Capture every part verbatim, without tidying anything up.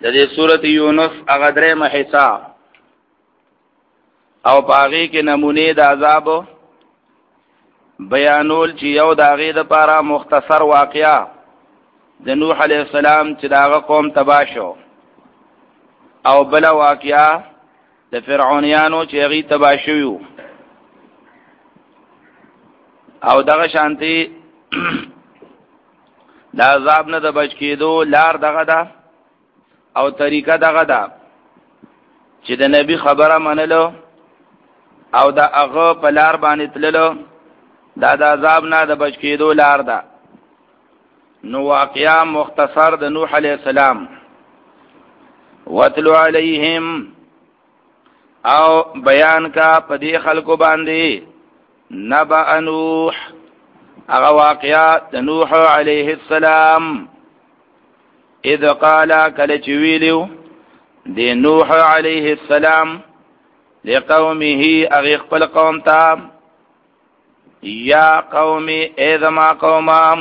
د دې سورۃ یونس هغه درېمه حصہ او پاغي کې نمونه د عذاب بیانول چې یو د هغې دپاره مختصر واقعا د نوح علیه السلام چې د هغه قوم تباه شو، او بل واقعا د فرعونیانو چې هغې تباه شوي او دغه شانتي د عذاب نه د بچ کېدو لار دغه ده او طریقه دغه ده چې د نبی خبره منلو او د هغه په لار باندې تللو دا د عذاب نه د بچ کېدو لار ده. نو واقعا مختصر د نوح علیه السلام وَاتْلُ عَلَيْهِمْ او بیان کا په دې خلکو باندې نبأ نوح هغه واقعا د نوح علیه السلام اذ قال کله چې ویلو د نوح علیه السلام لقومه هغه خپل قوم ته یا قوم اذما قومام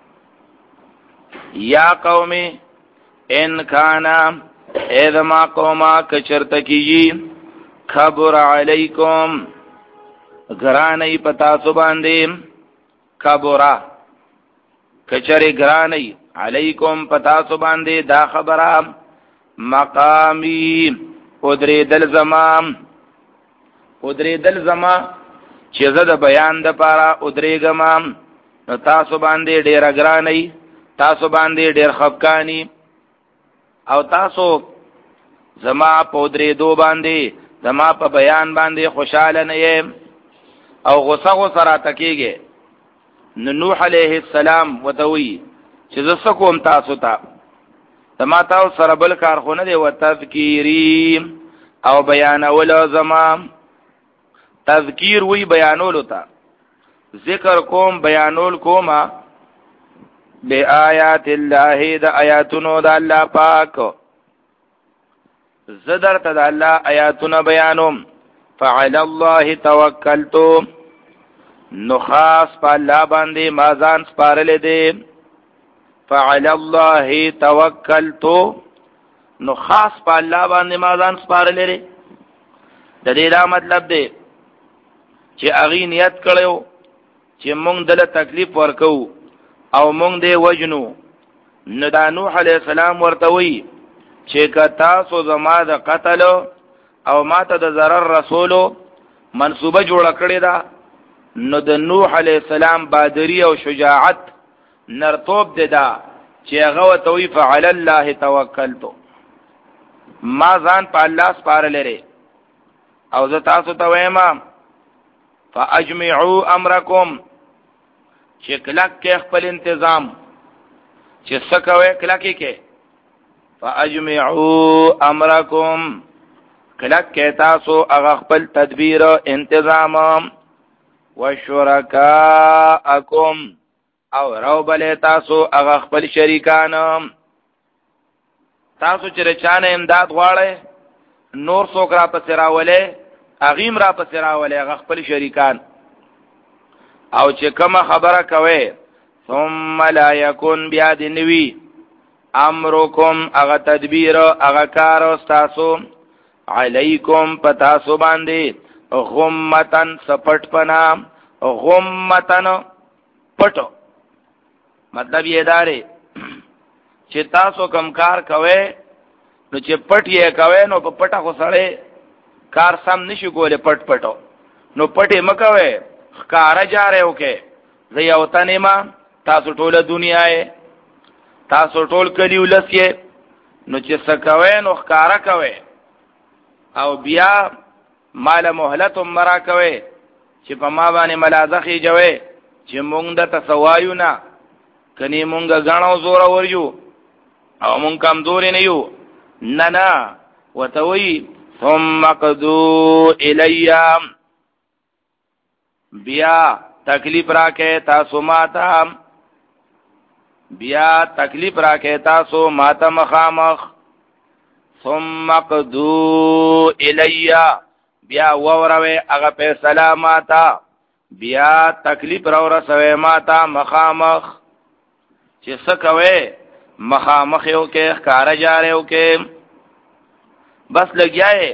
یا قوم ان کان اذما قوما کچرت کی خبر علیکم گرانی پتا سو باندې خبره کچری گرانی علیکم پتا سو باندې دا خبره مقامی ادری دل زمام ادری دل زما چې زه د بیان د پاره ادریږم نو تاسو باندې ډیر گرانی تاسو باندې ډیر خفقانی او تاسو زما په ادری دو باندې زما په بیان باندې خوشاله نه یم او غصه غصه را تکیږي. نو نوح علیه السلام وتوی چې زه کوم تاسو ته زما تاسو سره بل کار خو نه دی و تذکیری او بیانول زما تذکیر وی بیانولو تا ذکر کوم بیانول کوما بی آیات اللہ دا آیاتونو دا اللہ پاک زدر تا دا اللہ آیاتونو بیانوم فعلی اللہ توکلتو نخاص پا اللہ باندی مازان سپارل دے فعلی اللہ توکلتو نخاص پا اللہ باندی مازان سپارل دے دا دے دا مطلب دے چې اغي نیت کړو چې مونږ دله تکلیف ورکو او مونږ دې وجنو. نو دا نوح علیہ السلام ورته وی چې کتا سو زما د قتل او ماته د ضرر رسولو منصوبه جوړه کړې ده، نو د نوح علیہ السلام بادری او شجاعت نرتوب ده دا چې هغه ورته وی فعل الله توکلتو ما ځان په الله سپارل لري او زه تاسو ته وایم فاجمعوا امرکم چې کلک کې خپل انتظام چې سکوي کلک کې فاجمعوا امرکم کلک کې تاسو هغه خپل تدبیر انتظام وشرکاءکم او روبل تاسو هغه خپل شریکان تاسو چې رچانه امداد غواړئ نور څوک را پسې راولئ اغیم را پس راولی غخپل شریکان او چې کما خبره کوي ثم لا یکن بیاد نوی امرکم اغا تدبیر اغا کار استاسو علیکم پتاسو باندی غمتن سپٹ پنا غمتن پٹو مطلب یہ داره چې تاسو کم کار کوي نو چې پټ یې کوي نو په پټه خو سره کار سم نشي کوله پټ پټو نو پټې مکوي ښکارا جاره وکي زه یو تنه ما تاسو ټوله دنیا یې تاسو ټول کلی ولسې نو چې سکوي نو ښکارا کوي او بیا مال مهلت مرا کوي چې په ما باندې ملازخي جوي چې مونږ د تسوایو نه کني مونږ غاڼو زور ورجو او مونږ کمزوري نه یو نه نه وتوي ثم قدو الیم بیا تکلیف راکے تاسو ماتا بیا تکلیف راکے تاسو ماتا مخامخ ثم قدو الیا بیا ووروے اغا پہ سلاماتا بیا تکلیف رو رسوے ماتا مخامخ چې سکوي مخامخ یو کې ښکارا جاریو کې بس لګیاي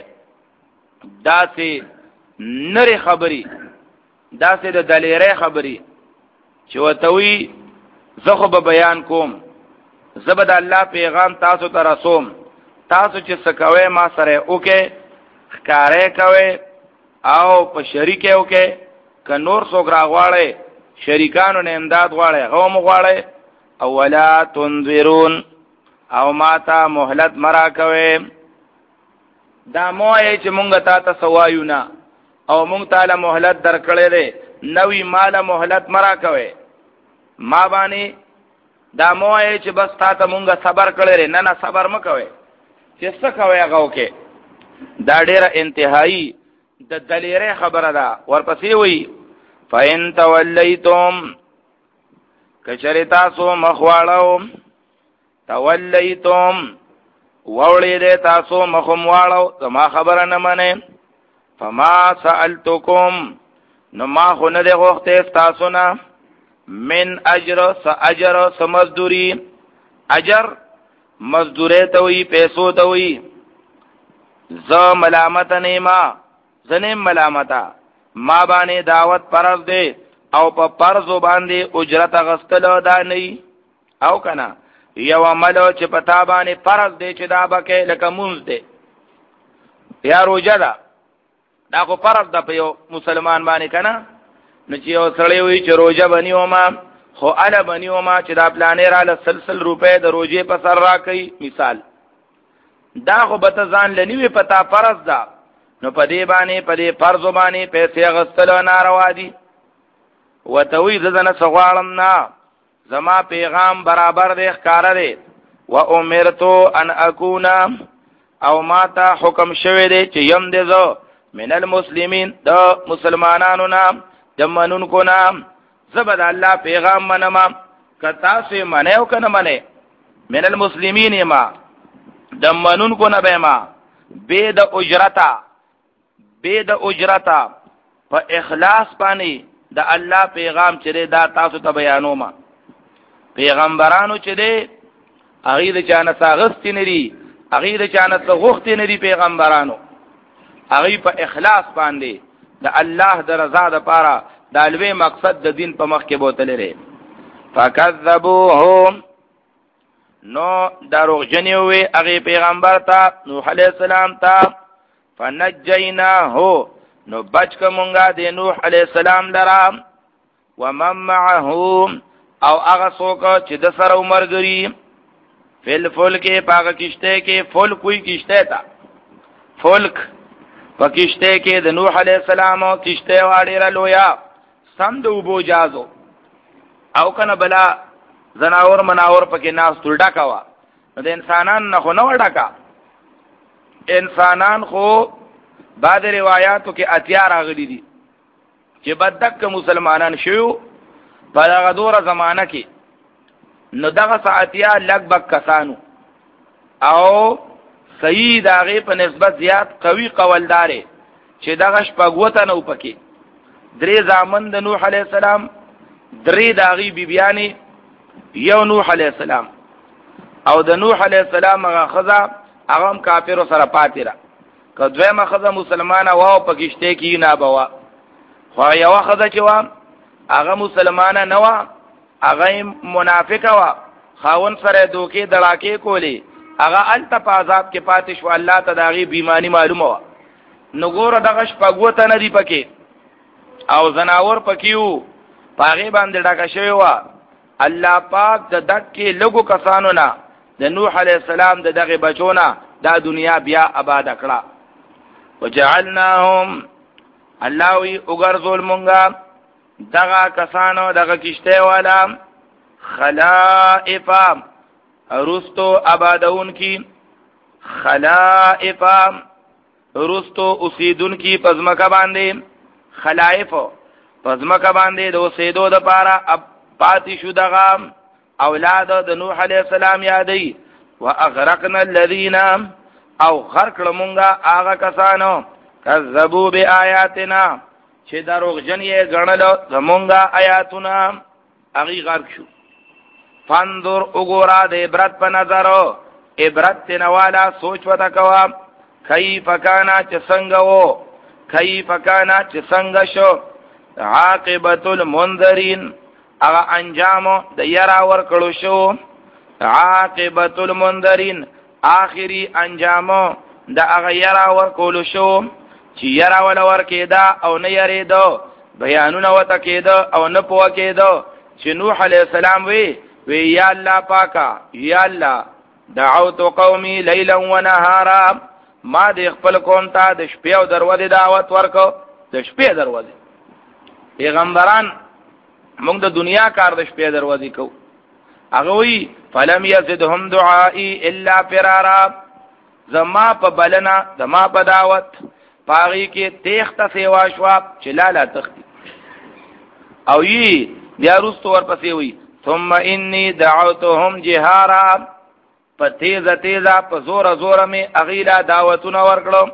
داسې نری خبري داسې د دلیرې خبري چې وتوي زه خو به بیان کوم زبد الله پیغام تاسو ته رسوم تاسو چې سکوي ما سره وکي ښکارې کوي او په شریک یو کې ک نور څوک راغواړي شریکانو نه امداد غواړي غوم غواړي او ولا تنذرون او ماتا مهلت مرا کوي دا موای چې مونږ تا ته سوایونا او مونږ تعالی مهلت درکړې ده نوې مال مهلت مرا کوي ما باندې دا موای چې بس تا ته مونږه صبر کړې نه نه صبر مکوي چې څه کوي هغه وکي دا ډیره انتهایی د دلیره خبره ده ورپسې وی فین تولیتم کچری تاسو مخواړو تولیتم وولی دے تاسو مخم واړو زما خبره نه منه فما سألتکم نو ما خو نه دی غوښته تاسو نه من اجر س اجر س مزدوری اجر مزدوری ته وی پیسو ته وی ز ملامت نه ما زنه ملامتا ما باندې دعوت فرض دی او په فرض باندې اجرت غستلو دا نه او کنه یو عملو چې پتا باندې فرض دی چې دا بکه لکه مونږ دی یا روزه ده دا خو فرض ده په یو مسلمان باندې کنه نو چې یو سړی وي چې روزه بنیو ما خو اله بنیو ما چې دا پلانې را ل سلسل روپے د روزه په سر را کوي مثال دا خو به ځان لنیوي پتا فرض ده نو په دې باندې په دې فرض باندې پیسې غستلو ناروا دي وتوی ځنه سغوالم نه زما پیغام برابر دی ښکار دی و امرتو ان اكون او ما ته حکم شوی دی چې یم دې زو من المسلمین د مسلمانانو نام د منونکو نام زبد الله پیغام منما کتا سه منیو کنه منی من المسلمین ما د منونکو نه به ما به د اجرتا به د اجرتا په اخلاص باندې د الله پیغام چې دا تاسو ته بیانوم پیغمبرانو چې دی هغه د چانه ساغست نری هغه د چانه غوښت نری پیغمبرانو هغه په اخلاص باندې د الله د رضا لپاره د الوی مقصد د دین په مخ کې بوتل لري فکذبوهم نو دروغ جنوي هغه پیغمبر ته نوح علی السلام ته فنجیناه نو بچ کومګه د نوح علی السلام لرا ومن معه او هغه څوک چې د سره عمرګری فل فلک پاګه کشته کې فلک کوئی کشته تا فلک په کشته کې د نوح علی السلام او کشته واړه را لویا سند وبو جازو او کنه بلا زناور مناور پکې ناس تلډا کوا د انسانان نه خو نه وډکا انسانان خو بعد روایتو کې اتیا راغلي دي چې بدک مسلمانان شیو په هغه دوره زمانہ کې نو دغه ساعتیا لګبک کسانو او سید هغه په نسبت زیات قوي قوالدار چې دغه شپږوته نو پکې درې زامن د نوح علی السلام درې داغي بیبیانی یو نوح علی السلام او د نوح علی السلام هغه خزا هغه کافر سره پاتې را کدوې مخزه مسلمانه واو پکشته کې نه بوا خو یو خزه چې و هغه مسلمانه نه و هغه منافقه و خاون سره دوکي دړاکې کولی هغه الته په عذاب کې پاتې شو الله تداغي بیمانی معلومه و نو ګوره دغه شپږوته نه دی پکې او زناور پکېو پاغه باندې ډاکه شوی و الله پاک د دکې لګو کسانو نه د نوح علی السلام د دغه بچونه دا دنیا بیا آباد کړه وجعلناهم الله وی وګرځول مونږه دغه کسانو دغه کشته والا خلائف رستو آبادون کی خلائف رستو اوسیدون کی پزمکه باندې خلائف پزمکه باندې د اوسیدو د پاره پاتې شو دغه اولاد د نوح علی السلام یادې واغرقنا الذين او غرق لمونگا آغا کسانو کذبو بی آیاتنا چه دروغ جن یې گنلو زمونگا آیاتنا اغی غرق شو فانظر اگورا د عبرت په نظر عبرت تنوالا سوچ وتا کوا کیف کانا چې څنګه وو کیف کانا چې څنګه شو عاقبت المنذرین اغا انجامو د یرا ور کړو شو عاقبت المنذرین آخری انجامو د اغا یرا ور کولو شو چې یرا ول ور کېدا او نه یریدو بیانونه وته کېدا او نه پوه کېدا چې نوح علیہ السلام وی وی یا الله پاکا یا الله دعوت قومي ليلا ونهارا ما د خپل قوم ته د شپې او دروازه دعوت ورکو د شپې دروازه پیغمبران موږ د دنیا کار د شپې دروازه کو هغه وی فلم يزدهم دعائي الا فرارا زما په بلنا زما په دعوت پاغي کې تخته سیوا شوا چلاله تختی او یی بیا رستو ورپسې وی ثم اني دعوتهم جهارا پتیزه تیزه په زور زور می اغیلا دعوتونه ورکړو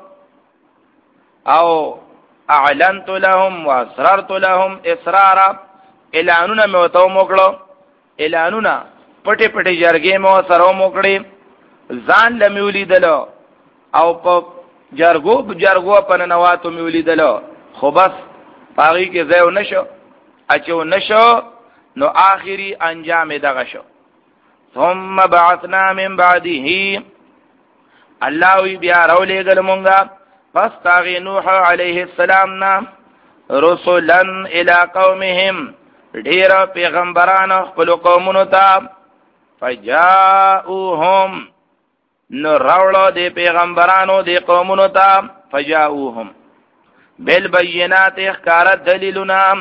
او اعلنت لهم واسررت لهم اسرارا اعلانونه مې وته موکړو اعلانونه پټي پټي جرګې مې سره موکړې ځان لمیولې دلو او په جرګو جرګو په نواتو میولې دلو خو بس پاغي کې ځای نشو اچو نشو نو آخری انجام دغه شو ثم بعثنا من بعده الله وی بیا راولې ګل مونږه پس تاغي نوح علیه السلام نا رسلا الى قومهم ډیر پیغمبران خپل قومونو ته فجاءوهم نو راولو دی پیغمبرانو دی قومونو ته فجاءوهم بالبينات اخکار دلیلنا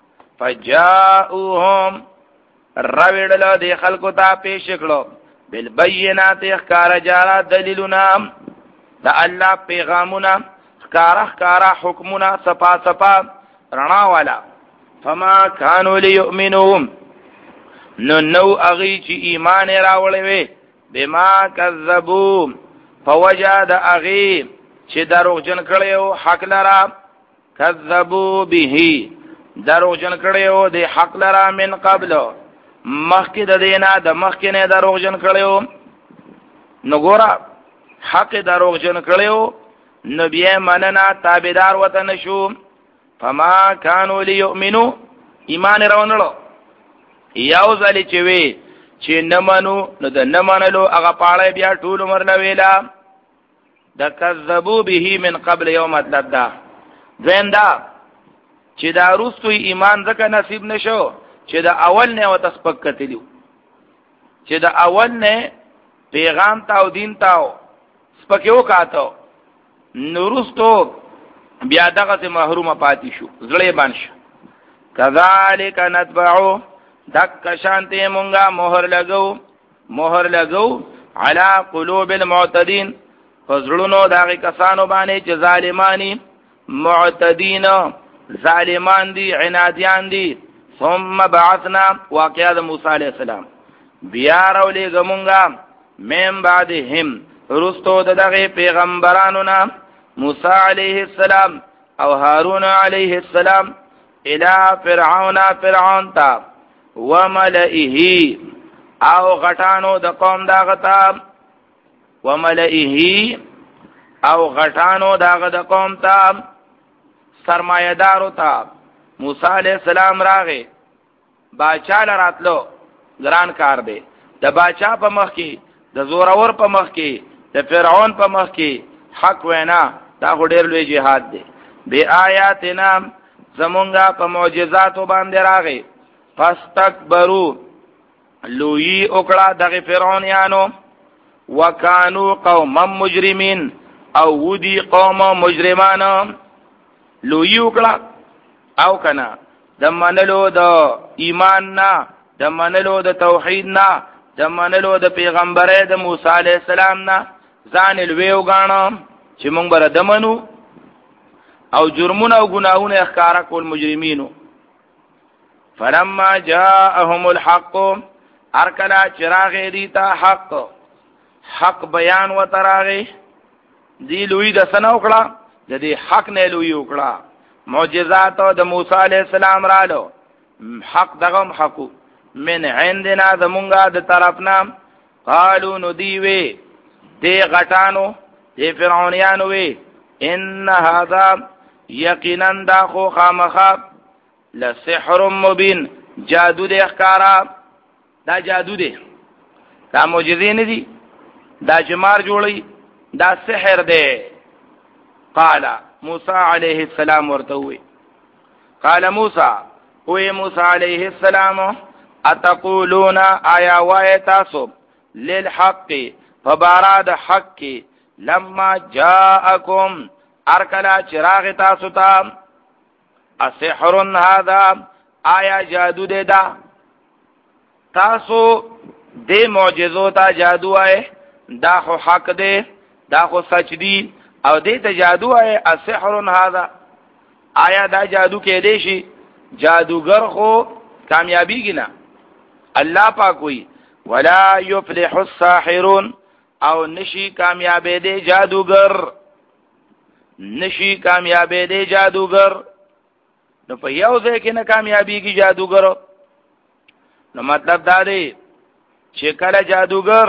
فجاءوهم راویڑلو دی خلقو تا پیش کړو بالبينات اخکار جارا دلیلنا دا الله پیغامنا اخکار اخکار حکمنا صفا صفا رڼا والا فما كانوا ليؤمنوا نو نو اغي چې ایمان راوړې وي بما كذبوا فوجد اغي چې دروغجن کړو حق لرا كذبوا به دروغجن کړو د حق لرا من قبل مخکې د دینا د مخکې نه دروغجن کړو نو ګورا حق دروغجن کړو نو بیا مننا تابعدار وته نشو فما كانوا ليؤمنوا ایمان راونلو یاو ځلې چې وی چې نمنو نو د نمنلو هغه پاړې بیا ټول عمر لا ویلا د کذبوا به من قبل یوم الددا زنده چې دا روستوی ایمان ځکه نصیب نشو چې دا اول نه و تسبق کتلیو چې دا اول نه پیغام تاو دین تاو سپکیو کاتو نورستو بیا دغه محرومه پاتې شو زړې باندې کذالک نتبعو دک شانته مونږه مہر لګو مہر لګو علی قلوب المعتدین فزړونو دغه کسانو باندې چې ظالمانی معتدین ظالمان دي عنادیان دي ثم بعثنا واقعا د موسی علیہ السلام بیا راولې ګمونګه من بعدهم رستو دغه پیغمبرانو نا موسی علیہ السلام او هارون علیہ السلام الى فرعون فرعون تا وملئه او غټانو د قوم دا غتا وملئه او غټانو دا د قوم تا سرمایدارو تا موسی علیہ السلام راغه باچا لراتلو ګران کار دی د باچا په مخ کې د زورور په مخ کې د فرعون په مخ کې حق وینا دا ډېر لوی جهاد دی بی آیاتنا زمونږه په معجزاتو باندې راغی فاستكبروا لوی وکړه دغه فرعونانو وکانو قوم مجرمین او ودی قوم مجرمان لوی وکړه او کنا د منلو د ایمان نه د منلو د توحید نه د منلو د پیغمبره د موسی علی السلام نه ځان لوی وګاڼه چې مونږ بر دمنو او جرمونه او ګناهونه اخکارا کول مجرمینو فلما جاءهم الحق ارکلا چراغ دیتا حق حق بیان و تراغی دی لوی د سنو کړه د دې حق نه لوی وکړه معجزات د موسی علی السلام رالو حق دغه حق من عندنا زمونږه د طرفنا قالو نو دی وی دی غټانو دی فرعونیانو وی ان هذا یقینا دا خو خامخا لسحر مبین جادو دی اخکارا دا جادو دی دا معجزې نه دي دا جمار جوړي دا سحر دی قال موسی علیہ السلام ورته وی قال موسی وی موسی علیہ السلام اتقولون آیا وای تاسو للحق فباراد حق لما جاءکم ارکلا چراغ تاسو تا السحر هذا آیا جادو دے دا تاسو دے معجزو تا جادو آئے دا خو حق دے دا خو سچ دی او دے تا جادو آئے السحر هذا آیا دا جادو کې دے شي جادوگر خو کامیابی گنا اللہ پاک ہوئی ولا يفلح الساحرون او نشی کامیابی دے جادوگر نشی کامیابی دے جادوگر نو په یو ځای کې نه کامیابی کی جادوگر نو مطلب دا دی چې کله جادوگر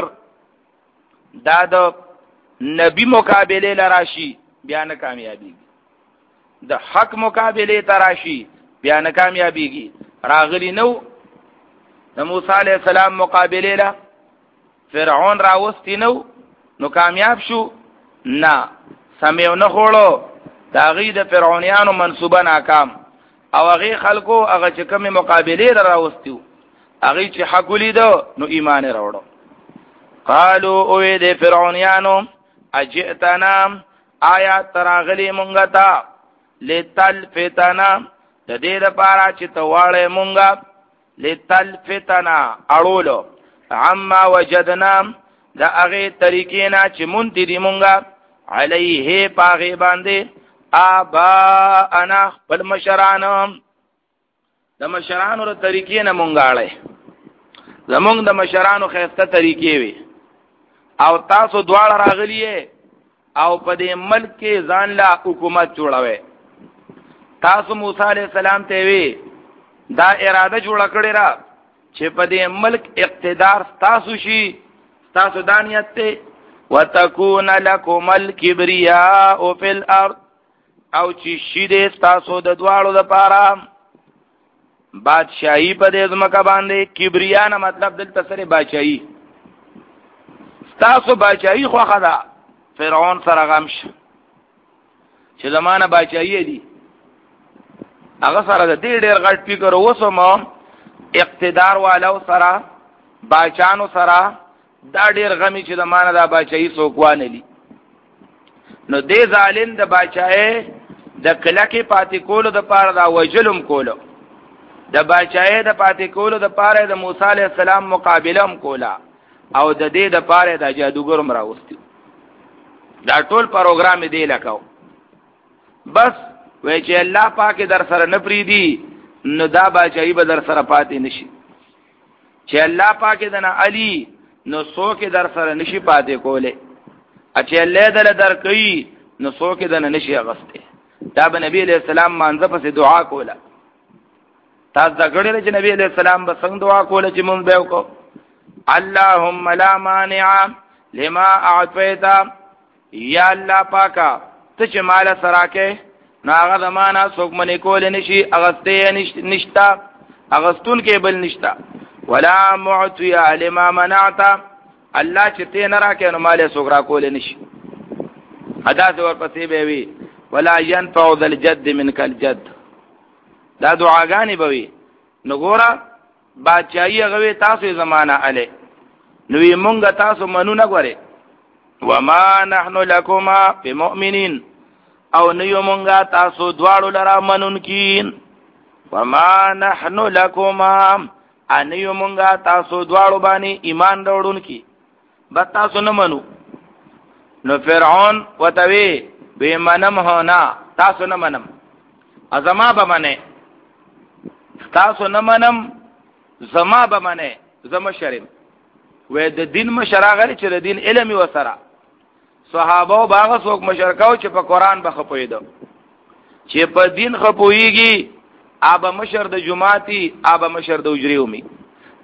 دا د نبی مقابله لراشي بیا نه کامیابی د حق مقابله تراشي بیا نه کامیابی راغلی نو د موسی علیہ السلام مقابله له فرعون راوستی نو نو کامیاب شو نه سميو نه خوړو داغي د فرعونانو منسوبه ناکام او هغه خلکو هغه چې کومه مقابله را راوستیو هغه چې حق لیدو نو ایمان راوړو قالو او د فرعونانو اجئتنا آیات تراغلی مونږه تا لتلفتنا د دې لپاره چې تواړې مونږه لتلفتنا اړولو عما وجدنا دا هغه طریقینا چې مونږ دې مونږه علیه پاغه باندې آبا انا خپل مشرانو د مشرانو ر طریقې نه مونږاړې زمونږ د مشرانو خسته طریقې وي او تاسو دواړه راغلیه او په دې ملک کې ځان لا حکومت جوړوي تاسو موسی علی السلام ته وی دا اراده جوړ کړی را چې په دې ملک اقتدار تاسو شي تاسو دانیت ته وتكون لكم الكبرياء في الارض او چې شي دې تاسو د دواړو لپاره بادشاہي په دې ځمکه باندې کبریا نه مطلب دلته سره بادشاہي تاسو بادشاہي خو خدا فرعون سره غمش چې زمانہ بادشاہي دی هغه سره د دې ډېر غټ فکر وسوم اقتدار والو سره بادشاہانو سره دا ډېر غمی چې زمانہ د بادشاہي څوکوانه دي نو دې ظالم د بادشاہي د کلکه پاتې کولو د پاره دا وجلم کولو د بادشاہي د پاتې کولو د پاره د موسی عليه السلام مقابله هم کولا او د دې د پاره د جادوګر مراوستي دا ټول پروګرام دی لکاو بس وای چې الله پاک در سره نه پریدي نو دا بادشاہي به در سره پاتې نشي چې الله پاک دنا علي نو څوک در سره نشي پاتې کوله چې الله دل در کوي نو څوک دنا نشي اغسته دا به نبی علیہ السلام مانځه پس دعا کوله تاسو دا غړي چې نبی علیہ السلام به څنګه دعا کوله چې مونږ به وکړو اللهم لا مانع لما اعطيت یا الله پاکا ته چې مال سراکه نو هغه زمانہ څوک منې کول نشي اغسته نشتا اغستون کې بل نشتا ولا معطي لما منعت الله چې ته نه راکې نو مال څوک را کول نشي ادا ور پسې به وي ولا ينفع ذا الجد منك الجد دا دعاګانی به وي نو ګوره بادشاہي هغه تاسو زمانہ علي نو یې مونږ تاسو منو نه غوري وما نحن لكما بمؤمنين او نو یې مونږ تاسو دواړو لرا منون کین وما نحن لكما ان یې مونږ تاسو دواړو باندې ایمان وروړون کی بس تاسو نه منو نو فرعون وتوی به منم هونا تاسو نه منم ازما به منه تاسو نه منم زما به منه زما شرم و د دین مشراغلی چې د دین علم وسره صحابه او باغ څوک مشرکاو چې په قران به خپویدو چې په دین خپویږي ابا مشر د جماعتي ابا مشر د اجریومي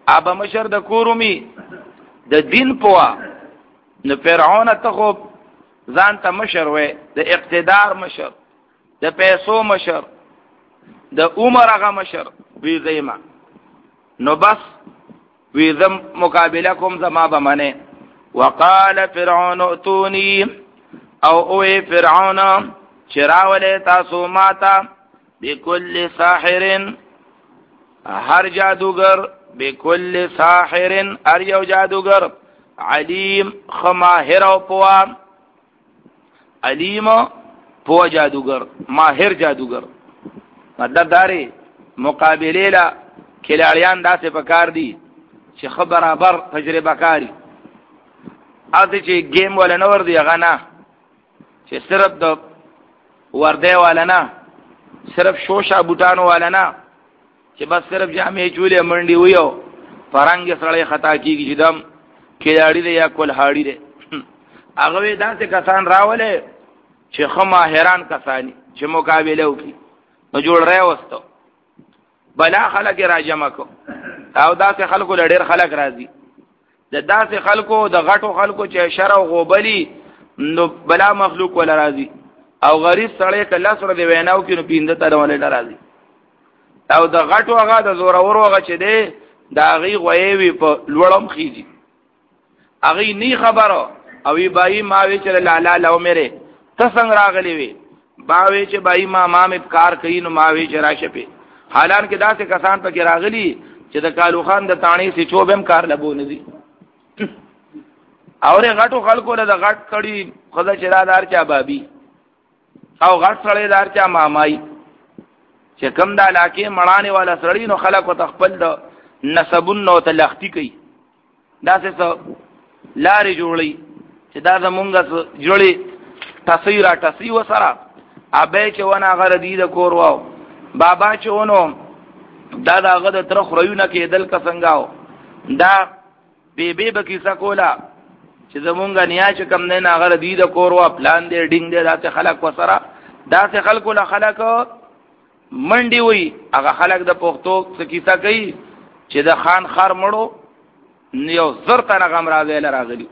ابا مشر د کورومی د دین پوا نو فرعون ته خو ځان ته مشر وې د اقتدار مشر د پیسو مشر د عمر هغه مشر وی زیما نو بس وی زم مقابله کوم زما به منه وقال فرعون اتوني او اوه فرعون چراوله تاسو ماتا بكل ساحر هر جادوگر بكل ساحر ار یو جادوگر علیم خماهر او پوا علیم پوا جادوگر ماهر جادوگر مطلب داري مقابله لا کلاړیان داسې پکار دي چې خبر برابر تجربه کاری اته چې گیم ولا نور دی غنا چې صرف د ورده والا نه صرف شوشا بوټانو والا نه چې بس صرف جامې چولې منډي ویو فرنګ سره خطا کیږي چې دم کلاړی دی یا کول هاړی دی هغه داسې کسان راولې چې خما حیران کسانی چې مقابله وکړي نو جوړ راي وستو بلا خلک را جمع کو او داسې خلکو لډیر خلک راځي د داسې خلکو د غټو خلکو چې شر او غوبلی نو بلا مخلوق ولا راځي او غریب سړی کله سره دی ویناو کې نو پیند ته ولې راځي او د غټو هغه د زور اورو هغه چې دی دا غي غوي په لوړم خيږي هغه ني خبرو او ای بای ما وی چې لا لا لو مېره ته څنګه راغلی وي باوی چې بای ما ما مې کار کوي نو ما وی چې راشه په حالان کې داسې کسان پکې راغلي چې د کالو خان د تانی سي چوبم کار لبو نه دي اوره غټو خلکو له غټ کړي خدای چې دار چا بابي او غټ سړی دار چا مامای چې کم د علاقې مړانه والا سړی نو خلکو تخپل د نسبون نو تلختی کوي داسې څه لارې جوړي چې دا زمونږ جوړي تصویر تصویر وسره ابه چې ونه غره دی د کور واو بابا چې ونه دا داغه د تر خرویونه کې دل کا څنګهو دا بیبي بکیسه کولا چې زمونږ نیا چې کم نه ناغره دی د کور وا پلان دی ډینګ دی داسې خلک وسره داسې خلکو له خلک منډي وي هغه خلک د پښتو څخه کیسه کوي چې د خان خر مړو یو زر تنه غم راغلی راغلی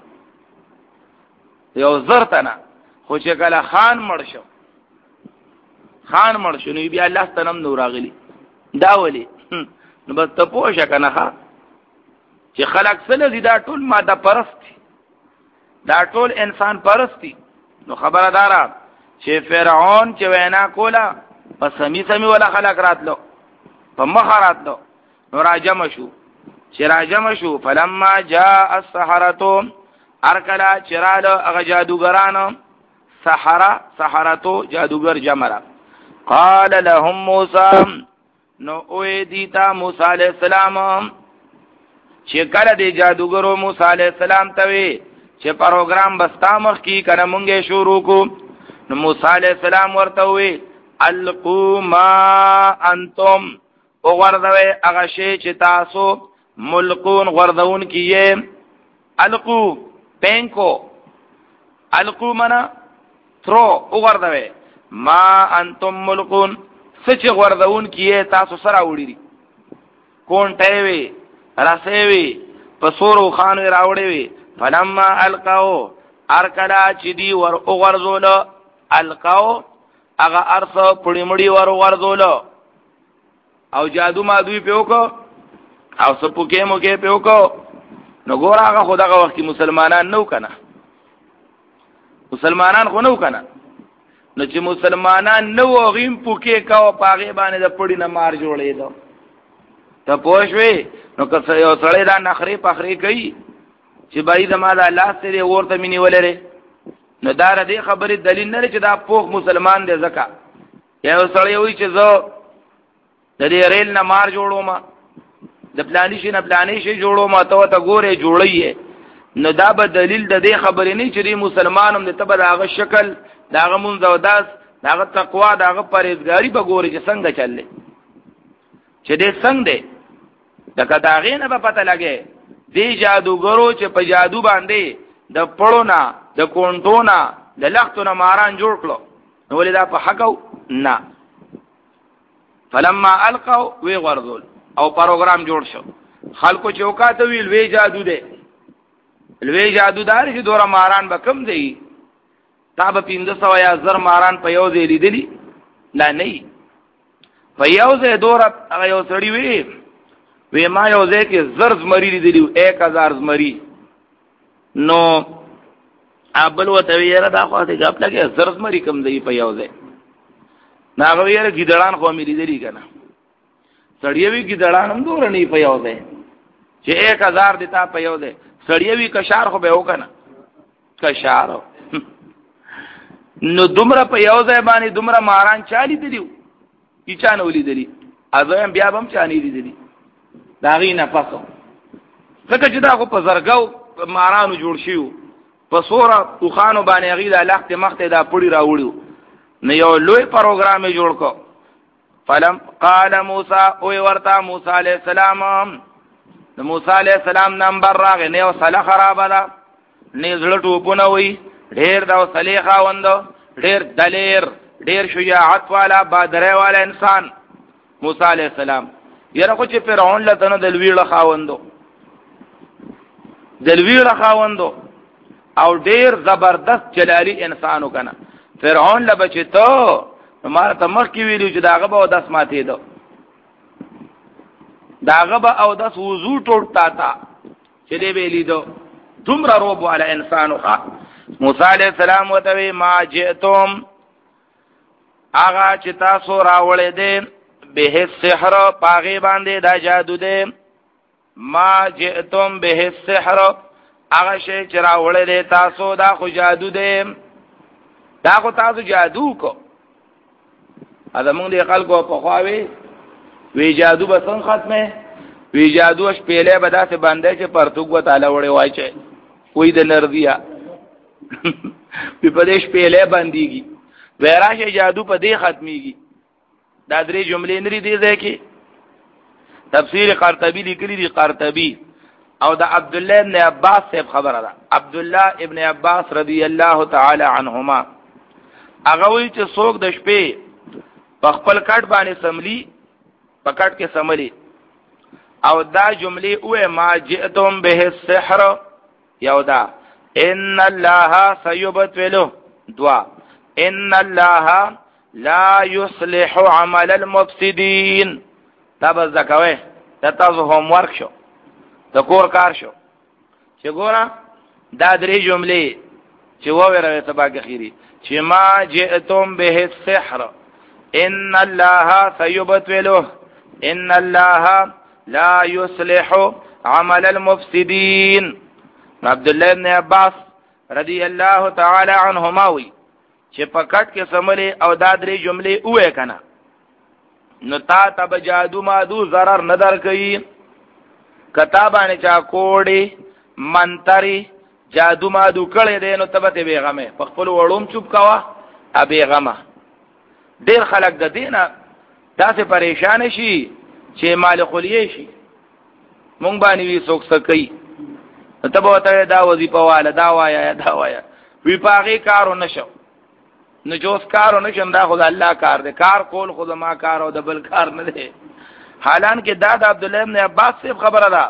یو زر تنه خو چې کله خان مړ شو خان مړ شو نو بیا الله ستنم نو راغلی دا ولی نو بس ته پوښه کنه ښا چې خلق سره دا ټول ماده پرستی دا ټول انسان پرستی نو خبردارا چې فرعون چې وینا کولا پس سمی سمی ولا خلق راتلو په مخ راتلو نو راجم شو چې راجم شو فلما جاء السحرة ارکلا چرال اغه جادوګرانو سحرا سحرتو جادوګر جمرا قال لهم موسی نو اوې دیتا موسی علیہ السلام چې کله دی جادوګرو موسی علیہ السلام ته وی چې پروګرام بستا مخ کی کنه مونږه شروع کو نو موسی علیہ السلام ورته وی القوا ما انتم او غردوی هغه شی چې تاسو ملقون غردون کیه القو پینکو القو منا ترو او غردوی ما انتم ملقون سچ غردون کیه تاسو سره وړي کون ټوي راسوي پسورو خانوي راوړي وي فلما القاو ارکلا چې دی ور او غرزول القاو هغه ارث پړی مړی ور غرزول او جادو مادوی پیوکو او سپوکې موکې پیوکو نو ګور هغه خدای وخت مسلمانان نو کنه مسلمانان خو نو کنه نو چې مسلمانان نو غیم پوکې کاو پاغه باندې د پړی نه مار جوړې دو ته پوښوي نو که یو سړی دا نخري پخري کوي چې بای زما د الله سره ورته منی ولره نو دا ردی خبره دلیل نه چې دا پوخ مسلمان دی زکه یو سړی وای چې زه د دې ریل نه مار جوړوم د پلانې شي نه پلانې شي جوړوم ته ته ګوره جوړی نو دا به دلیل د دې خبرې نه چې مسلمانم د تبه داغه شکل داغه مونږ او داس داغه تقوا داغه پرهیزګاری به ګوري چې څنګه چللې چې دې څنګه دې دغه داغه نه به پته لګي دې جادوګرو چې په جادو باندې د پړونا د کونټونا د لختونه ماران جوړ کړو نو ولې دا په حقو نه فلما القوا وی غرذل او پروګرام جوړ شو خلکو چوکاته وی لوی جادو دی لوی جادو دار چې دوره ماران به کم دی تا به پنځه سوه یا زر ماران په یو ځای لیدلی لا نه په یو ځای دوره هغه یو سړي وی وی ما یو ځای کې زر زمری لیدلی ایک هزار زمری نو ابل وته ویره دا خو ته غپ لګي زر زمری کم دی په یو ځای ناغه ویره ګیدړان خو مې لیدلی کنه سړیوي ګیدړان هم دوره نه په یو ځای چې ایک هزار دیتا په یو ځای سړیوي کشار خو به وکنه کشار نو دومره په یو ځای باندې دومره ماران چالي دیو کی چانه ولیدلی ازم بیا هم چانی دیدلی داغي نه پاسو ځکه چې دا خو په زرګاو مارانو جوړ شيو په سوره او خانو باندې غي د لخت مخته دا پړی راوړو نه یو لوی پروګرام جوړ کو فلم قال موسی او ورتا موسی عليه السلام نو موسی عليه السلام نمبر راغ نه او صلاح خراب ده نه زړه ټوپونه وي ډېر دا صلیخا وندو ډېر دلیر ډېر شجاعت والا بادره والا انسان موسی عليه السلام یره خو چې فرعون لته د لویړه خاوندو د لویړه خاوندو او ډېر زبردست جلالی انسانو کنه فرعون لبچته مار ته مخ کې ویلو چې داغه به داس ماته دو داغه به او داس وضو ټوټتا تا چې دې ویلی دو تمره روب علی انسانو ها موسی علیہ السلام وتوی ما جئتم آغا چې تاسو راولې دې به سحر پاغي باندې دا جادو دې ما جئتم به السحر هغه شی چې راولې دې تاسو دا خو جادو دې دا خو تاسو جادو کو اته موږ دې خلکو په خواوي وی جادو به څنګه ختمه وی جادو شپېلې به داسې باندې چې پرتګ و تعالی وړي وای چې وې د نردیا په پدې شپېلې باندېږي وراشه جادو په دې ختميږي دا درې جملې نری دي ځکه تفسیر قرطبی لیکلی دی قرطبی او دا عبد الله ابن عباس سے خبره ده عبد الله ابن عباس رضی الله تعالی عنهما هغه وی چې څوک د شپې په خپل کټ باندې سملی په کټ کې سملی او دا جملې اوه ما جئتم به السحر یودا ان الله سيبطل دعا ان الله لا يصلح عمل المفسدين دا بس دکوي دا تاسو هوم ورک شو د کور کار شو چې ګورا دا درې جملې چې وویره سبا کې خيري چې ما جئتم به السحر ان الله سيبطله ان الله لا يصلح عمل المفسدين عبد الله بن عباس رضی الله تعالی عنهما وی چې پکټ کې سملي او دا درې جملې وې کنه نو تا تب جادو مادو zarar نظر کوي کتابانه چا کوړي منتري جادو مادو کړي دي نو تبته بیغمه په خپل وړوم چوب کوا ا بیغمه ډیر خلک د دینه تاسو پریشان شي چې مال خلیه شي مونږ باندې وی څوک سکی ته به ته دا وظیفه واله دا وایا دا وایا وی پاغي کارو نشو نو جوس کارو نشم دا خدای الله کار دے کار کول خود ما کار او د بل کار نه دی حالان کې دا د عبد الله ابن عباس سے خبره ده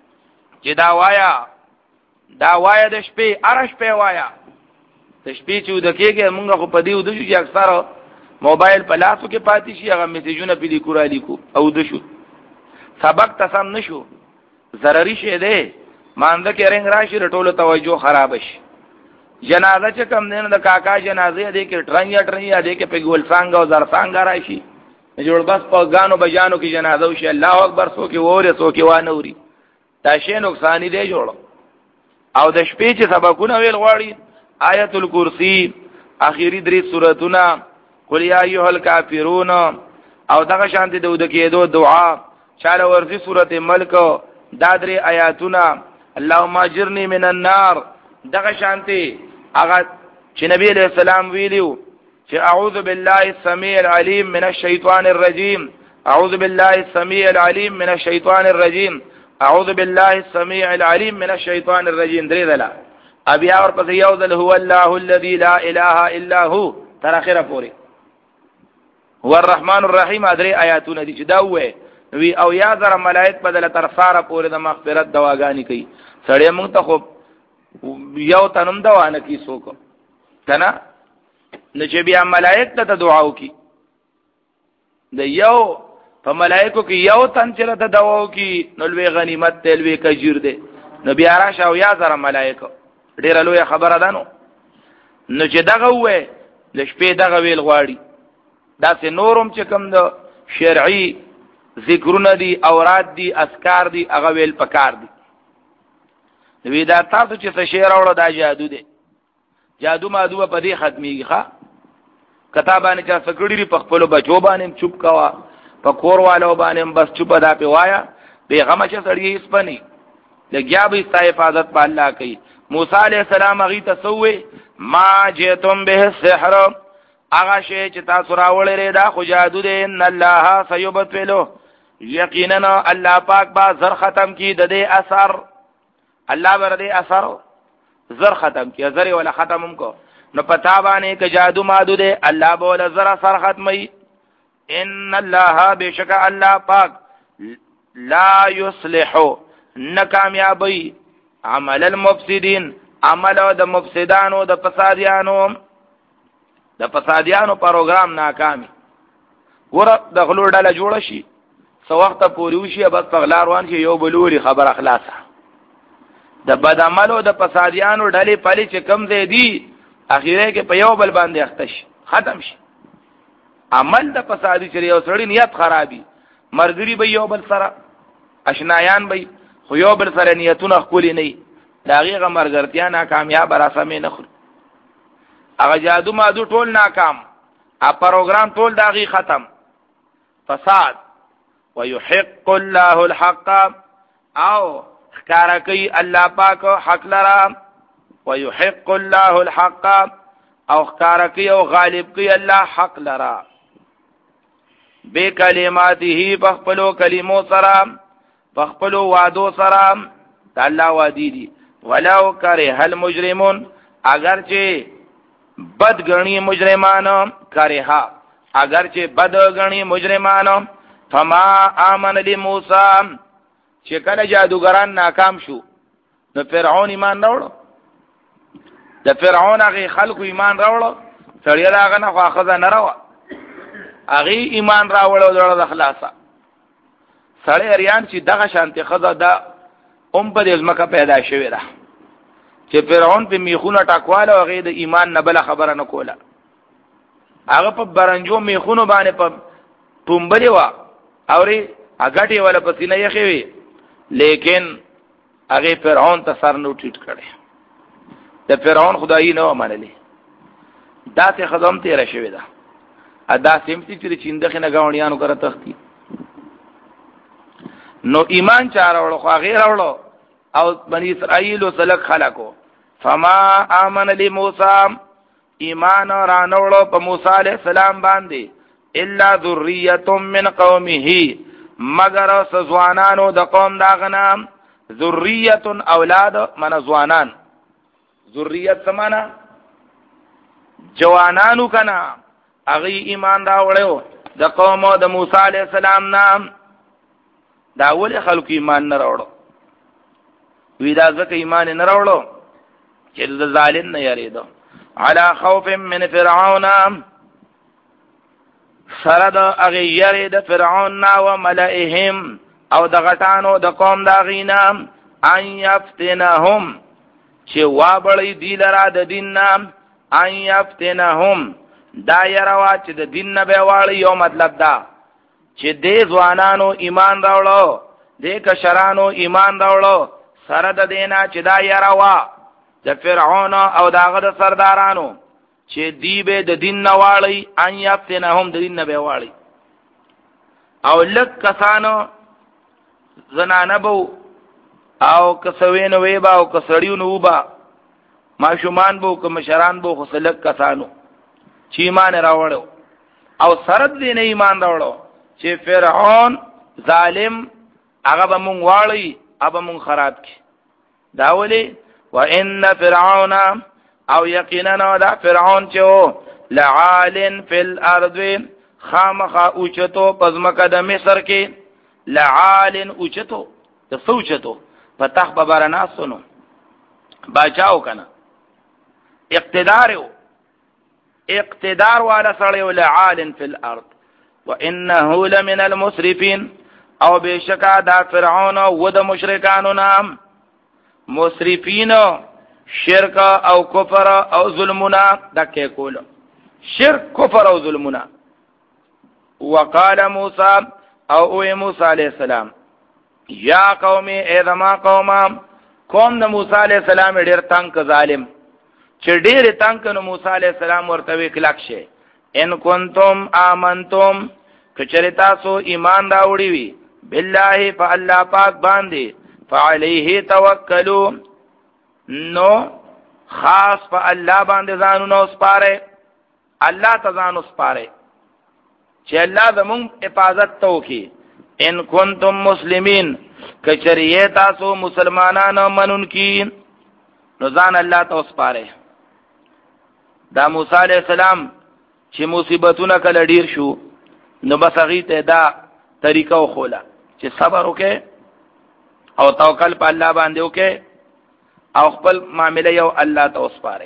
چې دا وایا دا وایا د شپې ارش په وایا د شپې چې د کېږي مونږ خو په دې ودو چې اکثر موبایل په لاسو کې پاتې شي هغه میسجونه په لیکو را لیکو او د شو سبق تسم نشو ضروري شه ده مانده کې رنگ راشي رټولو توجه خراب شي جنازه چې کم دین د کاکا جنازه دې کې ټرنګ ټرنګ دې کې په ګول څنګه او زر څنګه راشي جوړ بس په غانو بجانو کې جنازه وشي الله اکبر سو کې وره سو کې وانوري دا شی نقصان دی جوړ او د شپې چې سبقونه ویل غواړي آیت الکرسی اخیری درې سوراتونه قل یا ایها الکافرون او دغه شانته د ود کېدو دعا چاله ورزي سورته ملک دا درې آیاتونه اللهم اجرنی من النار دغه شانته هغه چې نبی علیہ السلام ویلو چې اعوذ بالله السميع العليم من الشيطان الرجيم اعوذ بالله السميع العليم من الشيطان الرجيم اعوذ بالله السميع العليم من الشيطان الرجيم درې دلا ابي اور پس یوذل هو الله الذي لا اله الا هو تر اخره پوری هو الرحمن الرحیم درې آیاتونه دي چې دا وې وی او یا زره ملائک بدل تر ساره پورې د مغفرت دواګانی کوي. سړی مونږ ته خو یو تنم دوا نه کی څوک کنه نه چې بیا ملائک ته دعا وکي د یو په ملائکو کې یو تن چې ته دعا وکي نو لوی غنیمت ته لوی کجیر دی. نو بیا راشه او یا زره ملائکه ډیره لوی خبره ده. نو نو چې دغه وې د شپې دغه ویل غواړي دا سه نورم چې کوم د شرعي ذکرونه دي اوراد دي اذکار دي هغه ویل پکار دي. وی دا تاسو چې څه شعر اورو دا جادو دی. جادو مادو په دې ختميږي ښا کتابانه چې سکړی په خپل بچو باندې چوپ کوا په کور والو باندې بس چوپ دا په وایا پیغام چې سړی هیڅ پني لګیا به ستای حفاظت په الله کوي. موسی علیہ السلام هغه تسوي ما جئتم به السحر هغه شی چې تاسو راوړل دا خو جادو دی. ان الله سيبطله یقینا الله پاک با زر ختم کی د دې اثر الله بر دې اثر زر ختم کی زر ولا ختمم کو نو پتا باندې ک جادو مادو دے الله بوله زرا سر ختمي. ان الله بشک الله پاک لا يصلح نکامیابی عمل المفسدين عمل د مفسدانو د فسادیانو د فسادیانو پروګرام ناکامي. ور د غلو ډله جوړ شي سو وخت پورې وشي بس پغلا روان شي یو بلوري خبر اخلاصه د بد عملو د فسادیانو ډلې پلي چې کم زې دي اخیره کې په یو بل باندې اختش ختم شي. عمل د فسادي چې یو سړی نیت خرابي مرګري به یو بل سره اشنایان به خو یو بل سره نیتونه خولي نه داغه مرګرتیا ناکامیاب راسمه نه خوري. هغه جادو مادو ټول ناکام ا پروګرام ټول داغي ختم فساد. ويحق الله الحق او خکارا کوي الله پاک حق لرا. ويحق الله الحق او خکارا کوي او غالب کوي الله حق لرا بکلماته بخپلو کلمو سره بخپلو وعدو سره الله وادي دي. ولو كره المجرمون اگر چې بد غني مجرمانو کرها اگر چې بد غني مجرمانو فما امن لموسی چې کله جادوګران ناکام شو نو فرعون ایمان راوړ د فرعون هغه خلکو ایمان راوړ سړی راغ نه خواخذ نه راو هغه ایمان راوړ د خلاصه سړی اریان چې دغه شانته خزه دا اوم په دې ځمکه پیدا شوی را چې فرعون په میخونه ټاکواله هغه د ایمان نه بل خبره نه کوله. هغه په برنجو میخونو باندې په پومبري وا اوري اګټي ولا پسینه یې خوي لیکن هغه فرعون ته سر نو ټیټ کړي. د فرعون خدای نه ومنلې دا ته خدام تیر شوی دا ادا سیمتی چې چیندخه نه گاونډیانو کړه تختی نو ایمان چاره ورو خو غیر ورو او بنی اسرائیل سلک خلقو فما امن لموسی ایمان رانوړو په موسی علیہ السلام باندې الا ذریه من قومه مگر سزوانانو د قوم دا غنام ذریه اولاد من زوانان ذریه سمانا جوانانو کنا اغي ایمان راوړو د قوم د موسی علیہ السلام نام دا ول خلق ایمان نه راوړو وی دا ځکه ایمان نه راوړو چې د ظالم نه یریدو علی خوف من فرعون سره د هغه یری د فرعون او ملائهم او د غټانو د قوم دا غینا ان یفتنهم چې وابړی دی لرا د دین نام ان یفتنهم دا یروا چې د دین نه به واړی یو مطلب دا چې دې ځوانانو ایمان راوړو دې کشرانو ایمان راوړو سره د دینا چې دا یروا د فرعون او داغه د سردارانو چې دی به د دین نه واړی ان یفتنهم د دین نه به واړی او لک کسانو زنانه بو او کسوین ویبا او کسړیو نو با ماشومان بو که مشران بو خلک کسانو چې ایمان راوړو او سره دې نه ایمان راوړو چې فرعون ظالم هغه به مونږ واړی هغه مونږ خراب کی دا ولي وان فرعون او یقینا دا فرعون چې لعال فی الارض خامخ اوچتو پزمکه د مصر کې لعال اوچتو د سوچتو پتاخ ببرناسونو باچاو کنه اقتدار اقتدار والا سړیو لعال فی الارض وانه لمن المسرفین او بشکا دا فرعون او د مشرکانو نام مسرفین شرک او کفر او ظلمنا دکې کول شرک کفر او ظلمنا. وقال موسی او او موسی علیہ السلام یا قومي اذما قوما قوم د موسی علیہ السلام ډیر تنگ ظالم چې ډیر تنگ نو موسی علیہ السلام ورته وکړک شه ان کنتم آمنتم کچریتا سو ایمان راوړی وی بالله فالله پاک باندې فعليه توکلوا نو خاص په الله باندې ځانونو سپاره الله ته ځانو سپاره چې الله زمون حفاظت توکي ان کنتم مسلمین کچریه تاسو مسلمانانو منون کی نو ځان الله ته سپاره. دا موسی علیہ السلام چې مصیبتونه کله ډیر شو نو بس هغه ته دا طریقه وخوله چې صبر وکې او توکل په الله باندې وکې او خپل معاملې یو الله ته وسپاره.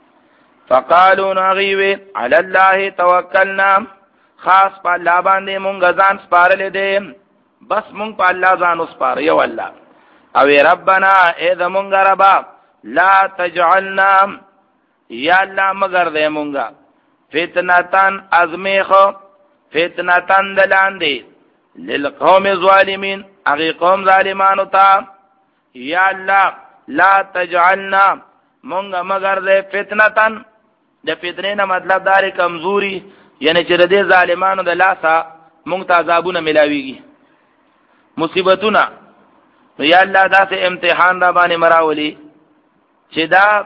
فقالوا نغيوي على الله توکلنا خاص په الله باندې مونږ ځان سپارلې دي بس مونږ په الله ځان وسپاره یو الله. او ربنا اذا مونږ ربا لا تجعلنا یا الله مگر دې مونږه فتنتان ازمیخ فتنتان دلاندې للقوم الظالمین اغي قوم ظالمانو ته یا الله لا تجعلنا مونږه مگر دې فتنتان د فتنې نه مطلب دار کمزوري یعنی چې د ظالمانو د لاسه مونږ ته عذابونه ملاويږي مصیبتونه یا الله داسې امتحان را باندې مراولي چې دا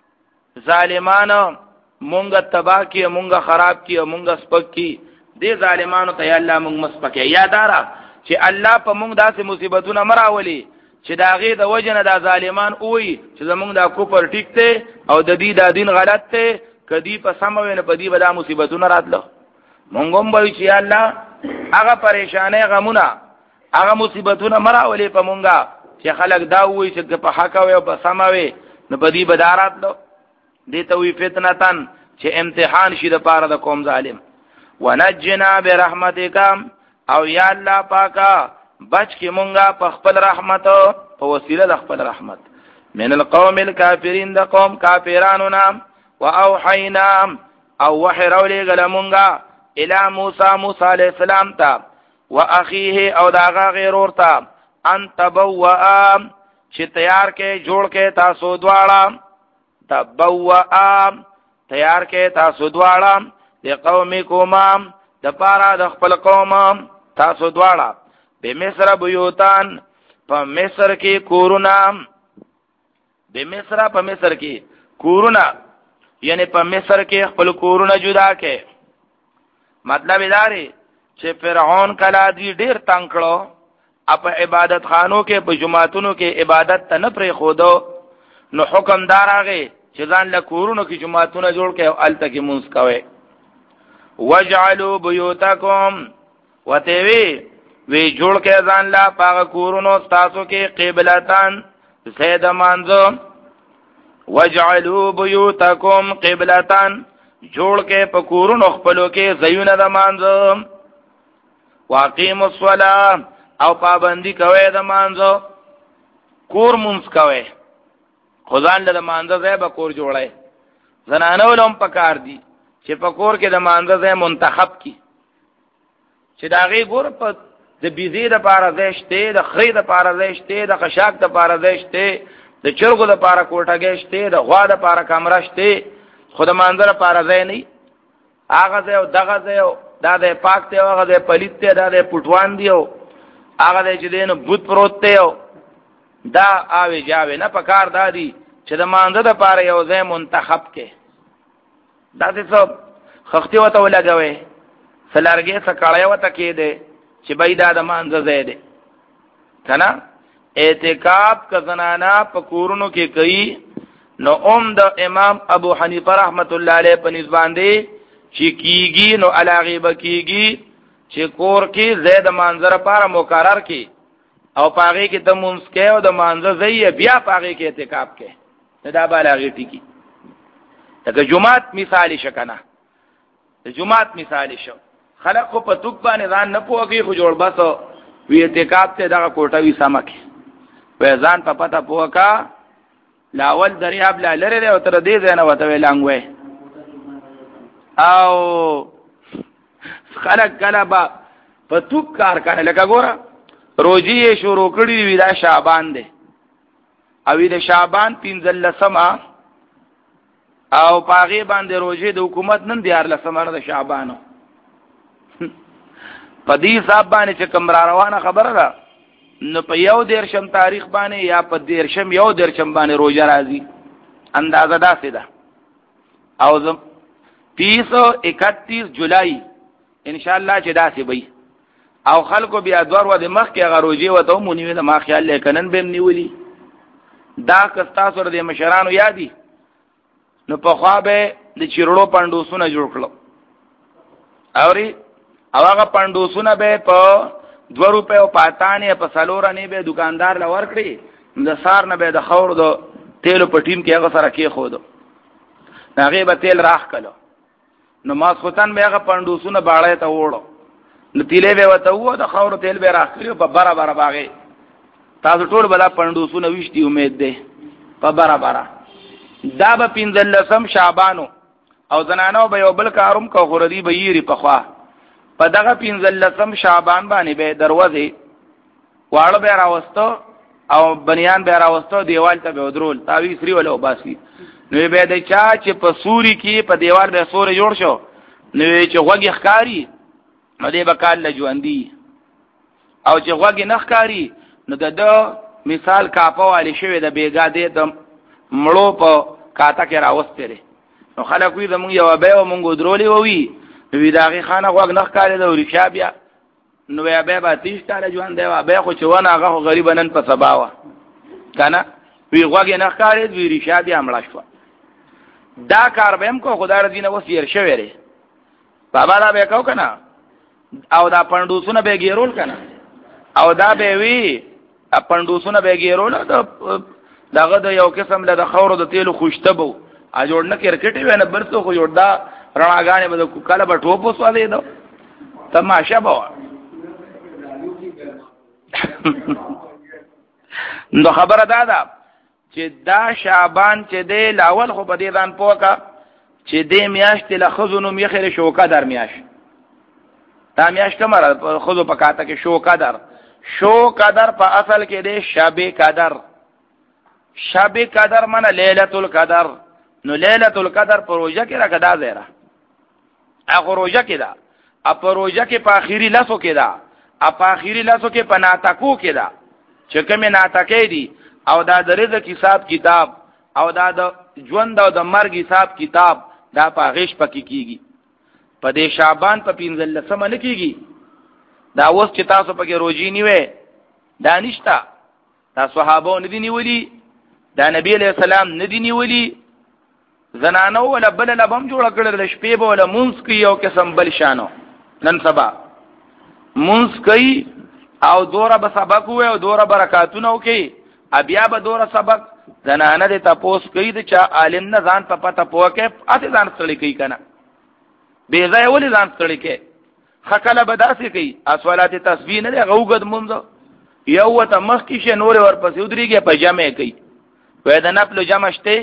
ظالمانو مونږه تباہ کی مونږه خراب کی مونږه سپک کی دې ظالمانو ته یا الله مونږ مسپکه یادارا چې الله په مونږ داسې مصیبتونه مراولي چې دا غي د وجنه د ظالمان وي چې زمونږ د کوپر ټیک ته او د دې د دین غلط ته کدی په سموي نه پدی بدا مصیبتونه راتلو مونږ هم وایو چې الله هغه پریشانه غمونه هغه مصیبتونه مراولي په مونږه چې خلک دا وایي چې په حق او په سموي نه پدی بدارات لو دې ته وی فتنتن چې امتحان شي د پاره د قوم ظالم. ونجنا برحمتک او یا الله پاکا بچ کی مونږه په خپل رحمت په وسیله د خپل رحمت من القوم الكافرین د قوم کافرانو نام واوحینا او وحی رولی گل مونږه الى موسی موسی علیہ السلام تا واخیه او داغه غیرور تا ان تبوا چې تیار کې جوړ کې تاسو دواړه تبوا تیار کې تاسو دواړه د قومکم د پارا د خپل قوم تاسو دواړه به مصر بیوتان په مصر کې کورونا به مصر په مصر کې کورونا یعنی په مصر کې خپل کورونا جدا کې مطلب دا دی چې فرعون کلا دی ډیر تنگ کړو اپ عبادت خانو کې په جمعاتونو کې عبادت ته نه پرې خودو نو حکم دار هغه چې ځان له کورونو کې جمعاتونه جوړ کړي او الته کې مونږ کوي. وجعلوا بيوتكم وتوي وی جوړ کې ځان لا پاغه کورونو تاسو کې قبلتان زید مانځو وجعلوا بيوتكم قبلتان جوړ کې په کورونو خپلو کې زيونه د مانځو واقيموا الصلاه او پابندي کوي د مانځو کور مونږ کوي خدان له مانځه ځای به کور جوړای زنانو لوم پکار دي چې په کور کې د مانځه ځای منتخب کی چې دا غي ګور په د بيزي د پاره زشته د خري د پاره زشته د خشاک د پاره زشته د چرګو د پاره کوټه شته د غوا د پاره کمره شته خود مانځه لپاره ځای نه هغه ځای او دغه ځای دا د پاک ته هغه د پلیت ته دا د پټوان دیو هغه د چې دینو بوت پروت ته دا آوی جاوی نه پکار دادی چې د مانځه د پاره یو ځای منتخب کې دا څه خختي وته ولګوي سلارګي څه کړای وته کې دي چې بيدا د مانځه ځای دی کنه اعتکاف ک زنانا په کورونو کې کوي نو اوم د امام ابو حنیفه رحمت الله علیه په نسبت باندې چې کیږي نو علاغه بکیږي چې کور کې زید منظر لپاره مقرر کی او پاغه کې ته مونږ کې او د منظر زی بیا پاغه کې اعتکاف کې دا بالاغه ټکی دا جمعات مثالی شکنه د جمعات مثالی شو خلق په توک باندې ځان نه پوهږي خو جوړ بس وی اعتکاف ته دغه کوټه وی سمکه وې ځان په پتا پوکا لاول دریاب لا لره او تر دې ځنه وته لنګوي او خلق کلبا په توک کار کنه لکه ګوره روزي شروع کړی وی دا شعبان دی او د شعبان پنځل سما او پاغي باندې روزي د حکومت نن دیار لسمه د شعبانو په دې حساب باندې چې کوم را روانه خبره ده نو په یو دیرشم تاریخ باندې یا په دیرشم یو دیرشم باندې روزه راځي اندازه داسې ده او زم تیس و اکتیس جولائی ان شاء الله چې داسې وي او خلکو بیا دوار و د مخ کې هغه روزي وته مونږ نه ما خیال لیکنن به نیولي دا کستا سره د مشرانو یادي نو په خوا به د چیرړو پاندوسونه جوړ کړو اوري او هغه پاندوسونه به په دو روپے او پاتانه په سلور نه به دکاندار لور کړی د سار نه به د خور د تیلو په ټیم کې هغه سره کې خود هغه به تیل راخ کړو نو ما خوتن به هغه پاندوسونه باړې ته وړو نو تیلې به وته وو د خور تیل به راخ کړو په برابر باغې تاسو ټول بلا پاندوسونه وشتي امید ده په برابر دا به پنځلسم شعبانو او زنانو به یو بل کاروم کو غردی به یری په خوا په دغه پنځلسم شعبان باندې به دروازه واړه به راوستو او بنیان به راوستو دیوال ته به ودرول تاوی سری ولا وباسي نو به د چا چې په سوري کې په دیوال به سوري جوړ شو نو چې غوږی ښکاری نو دې به کال لجواندی او چې غوږی نه ښکاری نو د مثال کاپو والی شوی د بیګا دې د مړو په کاته کې راوستره نو خلک وی زمونږ یو به او مونږ درولې وی وی داغه خانه غوږ نه ښکارې د ورشا بیا نو بیا به به تیش کاله ژوند دی به خو چې ونه هغه غریب نن په سباوه کنه وی غوږ نه ښکارې وی ورشا بیا مړ شو دا کار به هم کو خدای رضی نه وسیر شوی ری بابا دا به کو کنه او دا پندوسونه به ګیرول کنه او دا به وی پندوسونه به ګیرول داغه د یو قسم له د خورو د تیلو خوشتبو ا جوړ نه کرکټي ونه برسو خو جوړ دا رڼاګانې به د کاله په ټوپو سو دی دو تماشا بوا نو خبره دا ده چې دا شعبان چې دی لاول خو په دې ځان پوکا چې دې میاشتې له خزونو میخره شوکا در میاش دا میاش کومه خزو په کاته کې شوکا در شو قدر په اصل کې دی شب قدر شب قدر معنی ليله القدر نو ليله القدر پروژه کې راکدا زیرا هغه روزه کې دا ا پروژه کې په اخیری لاسو کې دا ا په اخیری لاسو کې پناتکو کې دا چې کومه ناتکې دي او دا د رزق حساب کتاب او دا د ژوند او د مرګ حساب کتاب دا په غش پکې کیږي په دې شعبان په پنځلسمه نه کیږي دا اوس چې تاسو پکې روزي نیوي دا نشتا دا صحابه نه دي نیولي دا نبی علیہ السلام نه دي نیولي زنانو ولا بل لبم جوړ کړل شپې به ولا مونږ کوي او قسم بل شانو نن سبا مونږ کوي او دوره به سبق وي او دوره برکاتونه کوي بیا به دوره سبق زنانه د تاسو کوي د چا عالم نه ځان په پته پوکه اته ځان ستړي کوي کنه به ځای ولې ځان ستړي کوي خکله به داسې کوي اسوالات تسبیح نه غوګد مونږ یو وته مخ کې شه نور ورپسې ودرېږي په جمع کوي وې د نپل جمع شته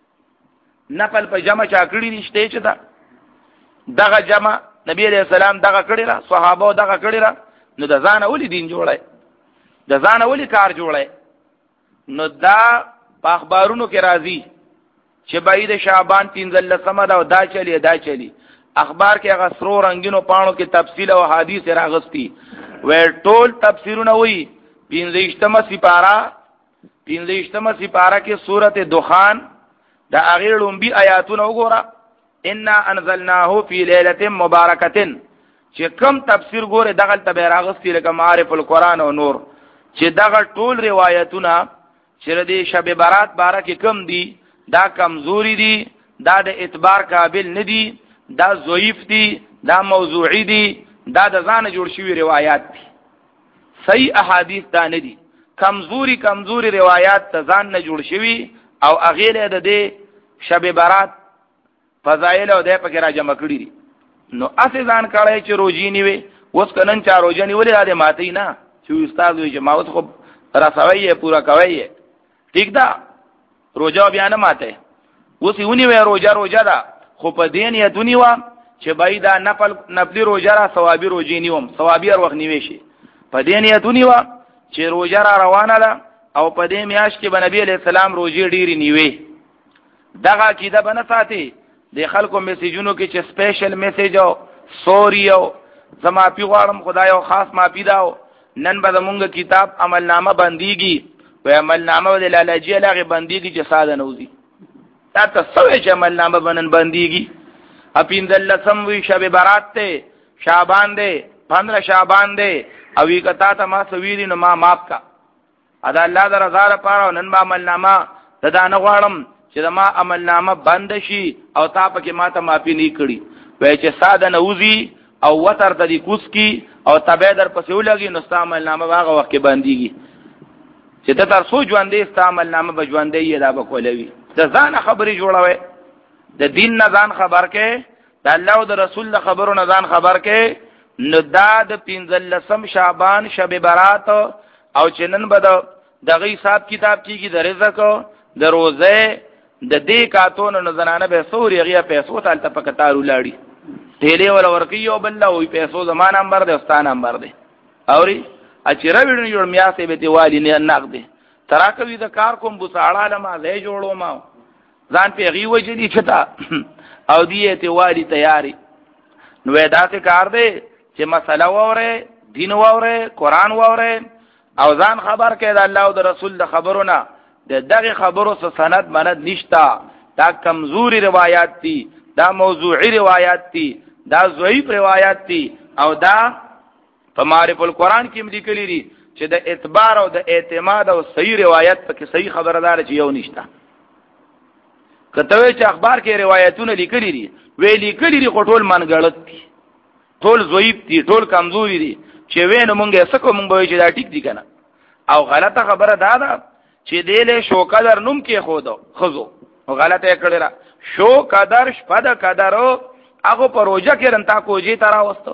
نپل په جمع چا کړی نشته چې دا دغه جمع نبی علیہ السلام دغه کړی را صحابه دغه کړی را نو د ځان اولی دین جوړای د ځان اولی کار جوړای نو دا په اخبارونو کې راځي چې بعید شعبان پنځلسمه دا دا چلی دا چلی اخبار کې هغه سرو رنگینو پاڼو کې تفصیل او حدیث راغستی وې ټول تفسیرونه وې پنځشتمه سپارا پنځشتمه سپارا کې سورته دخان دا اغیر لومبی آیاتونه وګوره ان انزلناه فی ليله مبارکه چې کم تفسیر ګوره دغه ته راغستی لکه معارف القرآن او نور چې دغه ټول روایتونه چې د شب برات باره کې کم دي دا کمزوري دي دا د اعتبار قابل نه دي دا ضعیف دي دا موضوعي دي دا د ځان جوړ شوی روایت دي صحیح احادیث دا نه دي کمزوري کمزوري روایت ته ځان نه جوړ شوی او هغه له د دې شب برات فضایل او د پکې را جمع کړی دي نو اسې ځان کړای چې روزي نیوي اوس کنن چا روزي نیولې د ماتې نه چې استاد وي چې ما اوس خو رسوي پورا کوي ٹھیک ده روزه بیا نه ماته اوس یونی وې روزه روزه ده خو په دین یا دنیا چې بای دا نفل نفلی روزه را ثوابي روزي نیوم ثوابي هر وخت نیوي شي په دین یا دنیا چې روزه را روانه ده او په دې میاش کې به نبی علی السلام روزي ډیری نیوي دغه کیده بنه ساتي د خلکو میسیجونو کې چې سپیشل میسیج او سوري او زما پی غواړم خدای او خاص ما پیداو نن به زمونږ کتاب عملنامه بنديږي و عملنامه د لالاجی لغه بنديږي چې ساده نوزي تا ته سوې چې عملنامه بنن بنديږي اپین دلسم وی شب برات ته شعبان دے پندرہ شعبان دے اوی کتا ته ما سویری نو ما ماف کا ادا الله در رضا لپاره نن ما عملنامه ددا نه غواړم چې ما عملنامه بند شي او تا پکې ما ته معافي نه کړي وای چې ساده نوزي او وتر د دې کوس کی او تبع در پسې ولګي نو استعمال نامه واغه وخت کې باندېږي چې ته تر سو ژوندې استعمال نامه بجوندې یې دا بکولوي د ځان خبرې جوړوي د دین نه ځان خبر کې د الله او د رسول خبرو نه ځان خبر کې نو دا د پنځلسم شعبان شب برات او چنن بد دغه حساب کتاب کیږي د رزق د روزه د دې کاتون نه زنانه به سوري غیا پیسو تل تپکتارو لاړي تیلې ولا ورکی او بل او پیسو زمان نمبر د استان نمبر دی اوري اچرا ویډیو جوړ میا سه به دیوالی نه نقد تراکوي د کار کوم بوساړه لما زې جوړو ما ځان په غي وجدي چتا او دی ته والی تیاری نو دا څه کار دی چې مسله وره دین وره قران وره او ځان خبر کړي د الله او د رسول د خبرونه د دغه خبرو څخه سند مند نشتا دا کمزوري روایت دي دا موضوعي روایت دي دا ضعیف روایت دي او دا په معرفت القرآن کې لیکلي دي چې د اعتبار او د اعتماد او صحیح روایت په کې صحیح خبردار چې یو نشتا کته چې اخبار کې روایتونه لیکلي دي وی لیکلي دي ټول منګړت دي ټول ضعیف دي ټول کمزوري دي چې وینم مونږه سکو مونږ به چې دا ټیک دي کنه او غلطه خبره دا ده چې دیله شو قدر نوم کې خودو خزو غلطه کړی را شو قدر شپد قدرو هغه پروژه کې رنتا کوجی ترا وستو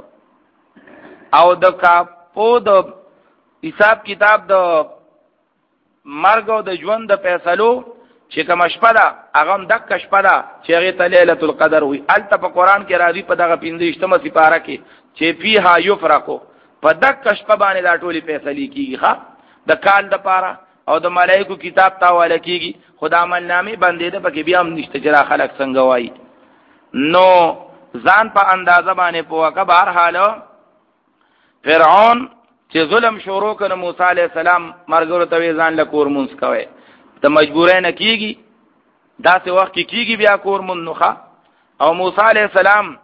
او د کاپو د حساب کتاب د مرګ او د ژوند د فیصلو چې کوم شپدا هغه د شپدا چې هغه ته ليله القدر وي الته په قران کې راځي په دغه پنځشتمه سپاره کې چې فيها يفرقو په دک شپه باندې دا ټولي فیصله کیږي ښا د کال د پاره او د ملائکو کتاب تاواله کیږي خدا عمل نامې باندې ده پکې بیا هم نشته چې را خلق څنګه وای نو ځان په اندازه باندې پوکه بهر حالو فرعون چې ظلم شروع کړ موسی عليه السلام مرګ ته ځان له کور مونږ کوي ته مجبورې نه کیږي دا څه وخت کې کیږي بیا کور مونږ نوخه او موسی عليه السلام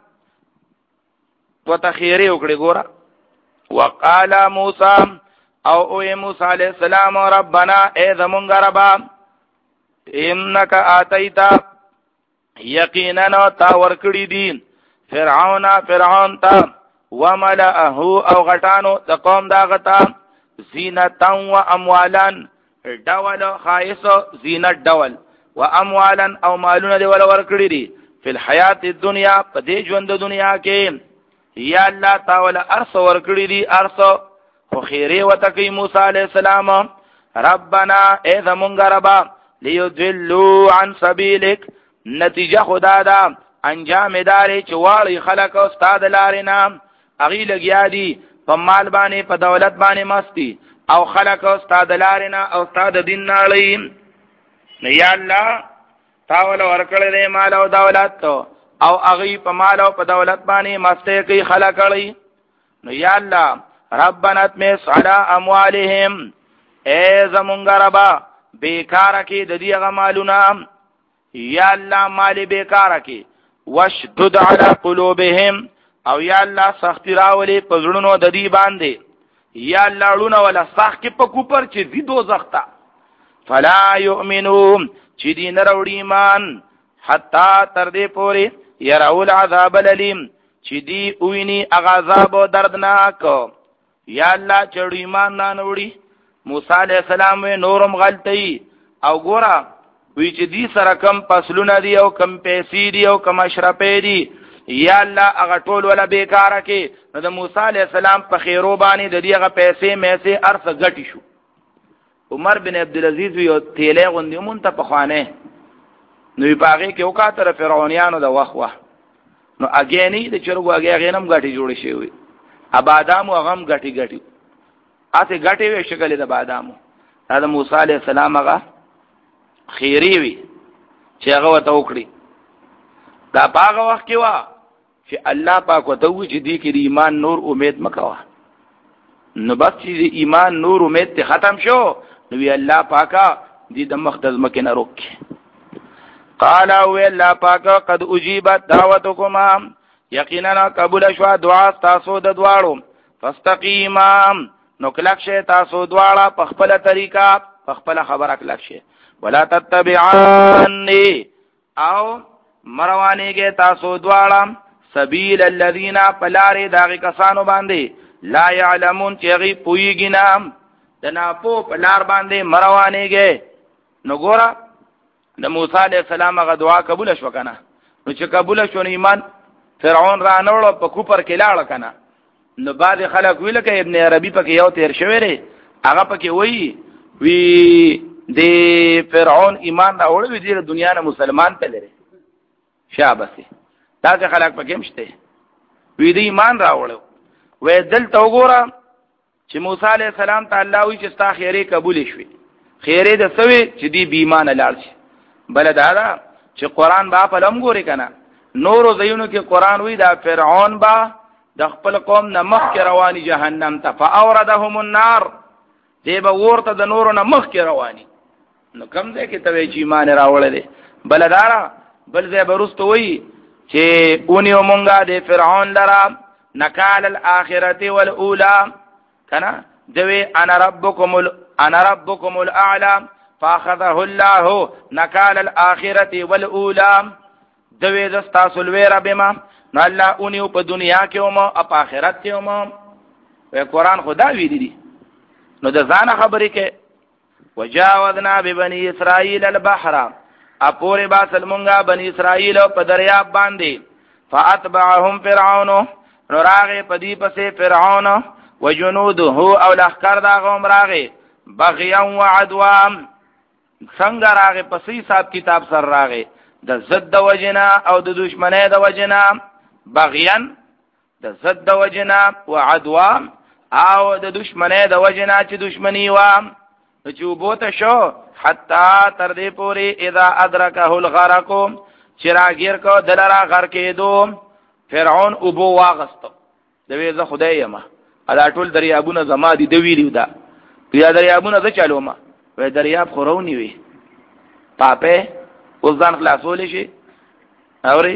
په تخیری وکړي ګوره وقال موسی او او موسی علیہ السلام ربنا اے زمونږ ربا انک اتیتا یقینا تا ورکړی دي فرعون فرعون تا وملئه او غټانو د قوم دا غتا زینتا و اموالان ډول خایس زینت ډول و اموالا او مالونه دی ول ورکړی دي فی الحیات الدنیا په دې ژوند د دنیا کې یا الله تعالی ارث ورکړی دي ارث خو خیره وتکی موسی علیہ السلام ربنا اے زمونږ ربا لیضلوا عن سبیلک نتیجه خدا دا انجام داري چې واړی خلق او استاد لارینا اغي لګیا دي په مال باندې په دولت باندې مستی او خلق او استاد لارینا او استاد دین ناړي نه یا الله تاول ورکړې دې مال او دولت او اغي په مال او په دولت باندې مسته کوي خلق کړي نو یا الله ربنا تمس على اموالهم اے زمونږ ربا بیکار کی د دې غمالونه یا الله مال بیکار کی وشدد على قلوبهم او یا الله سختی راولي پزړونو د دې باندې یا الله لونه ولا سخت په کوپر چې دې دوزختا فلا يؤمنون چې دین وروړي ایمان حتا تر دې پوري يرول عذاب الیم چې دی ویني عذاب دردناک یا الله چړو ایمان نه وړي موسی علیہ السلام نورم غلطي او ګورا وی چې دی سره کم فصلونه دی او کم پیسې دی او کم اشرفې دی یا الله هغه ټول ولا بیکاره کې نو د موسی علیہ السلام په خیرو باندې د دې هغه پیسې مېسې ارث غټي شو عمر بن عبدالعزیز یو تیلې غوندې مونته په خوانه نو پاغه کې وکاتره فرعونانو د وخوه نو اګینی د چرګو اګی غینم غټي جوړ شي وي ابادامو غم غټي غټي اته غټي وي شکل د بادامو دا موسی علیہ السلام هغه خیری وي چې هغه وته وکړي دا پاغه وخت کې وا چې الله پاک وته و چې دی کې ایمان نور امید مکوا نو بس چې ایمان نور امید ته ختم شو نو وی الله پاکا دې د مخدز مکه نه روکي قال او الله پاک قد اجيبت دعوتكما یقینا قبول شو دعا تاسو د دواړو فاستقیما نو کلک شه تاسو دواړه په خپل طریقہ په خپل خبره کلک شه ولا تتبعاني او مروانیږي تاسو دواړه سبیل الذین پلاری داغی کسانو باندې لا يعلمون چغی پویږي نام د ناپو پلار باندې مروانیږي نو ګورا د موسی علیہ السلام غ دعا قبول شو کنه نو چې قبول شو ایمان فرعون را نوړ په کوپر کې لاړ کنه نو بعد خلک ویل کې ابن عربی پکې یو تیر شوی ری هغه پکې وی وی د فرعون ایمان دا وړ وی د دنیا نه مسلمان په لري شابسي دا چې خلک پکې مشته وی د ایمان راوړو وې دل تو ګورا چې موسی علیہ السلام تعالی وی چې ستا خیره قبول شي خیره د سوي چې دی بیمانه لاړ شي بل دا دا چې قران با په لم ګوري کنه نور زینو کې قران وی دا فرعون با د خپل قوم نه مخ کې رواني جهنم ته فاوردهم النار دی به ورته د نور نه مخ کې رواني نو کم ځای کې ته چې ایمان راوړل دي بل دارا بل ځای برست وی چې اونیو مونږه د فرعون لرا نکال الاخرته والاولى کنا دوی انا ربکم ال... انا ربکم الاعلى فاخذه الله نکال الاخرته والاولى دوی دستا سلویرا بما نو الله اونیو په دنیا کې او ما په آخرت کې او ما و قرآن خدا ویلی دي نو د ځان خبرې کې وجاوزنا ببني اسرائيل البحر اپوره با سلمونگا بنی اسرائیل په دریاب باندې فاتبعهم فرعون راغه پدی پسې فرعون وجنوده او لخر دا غوم راغه بغيا وعدوا څنګه راغه پسې حساب کتاب سر راغه د زد وجنا او د دشمنه د وجنا بغيا د زد وجنا وعدوا او د دشمنه د وجنا چې دشمنی و چې وبوت شو حتا تر دې پوری اذا ادرکه الغرق چراغیر کو دلرا غر کېدو فرعون ابو واغستو دوی زه خدای ما ادا ټول دریابونه زما دي د ویلو دا بیا دریابونه زه چالو ما وې دریاب خورونی وي پاپه اوس ځان خلاصول شي اوري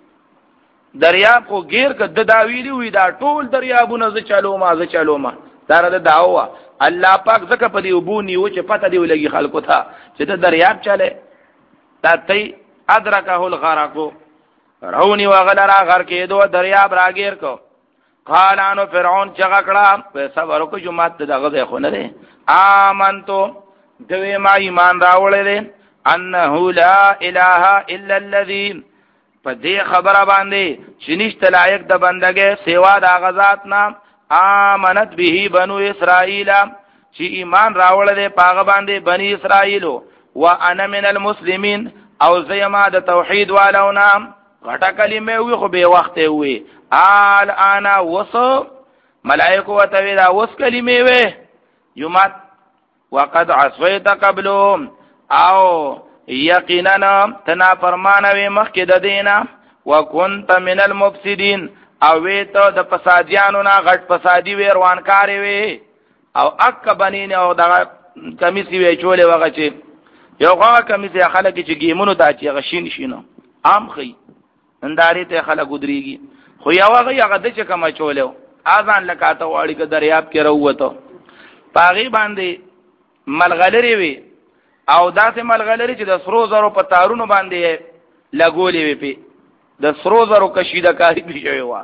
دریاب کو غیر ک د دا ویلو وي دا ټول دریابونه زه چالو ما زه چالو ما دا د دعوا الله پاک زکه په دې وبونی و چې پته دی ولګي خلکو ته چې ته دریاب چاله تا تی ادرکه الغرق رونی وغلرا غر کېدو دریاب راګیر کو قالانو فرعون چغکړه په صبر کو جمعت دغه ځای خو نه دی امنتو دوی ما ایمان راوړل دي انه لا اله الا الذي په دې خبره باندې چې نشته لایق د بندګۍ سیوا د غزاد نام آمنت به بنو اسرائیل چې ایمان راوړل دي پاغه باندې بنی اسرائیل وانا من المسلمین او زیما د توحید والو نام غټه کلمه وي خو به وخت وي آل انا وصو ملائکه وتوی دا وس کلمه وي یومات وقد عصيت قبلهم او یقینا تنا فرمانوي مخکې د دینا وکنت من المفسدين او وی ته د فسادیانو نه غټ فسادي وی روانکاري وی او اک بنین او د کمیسي وی چولې وغه چې یو هغه کمیسي خلک چې گیمونو ته چې غشین شینو عام خي انداري ته خلک ودريږي خو یو هغه هغه د چې کما چولیو اذان لکاته واړی ک دریاب کې راووته پاغي باندې ملغلری وی او داسې ملغلری چې د سرو زرو په تارونو باندې لګولې وی په د سرو زرو کشیده کاری پیښوي وا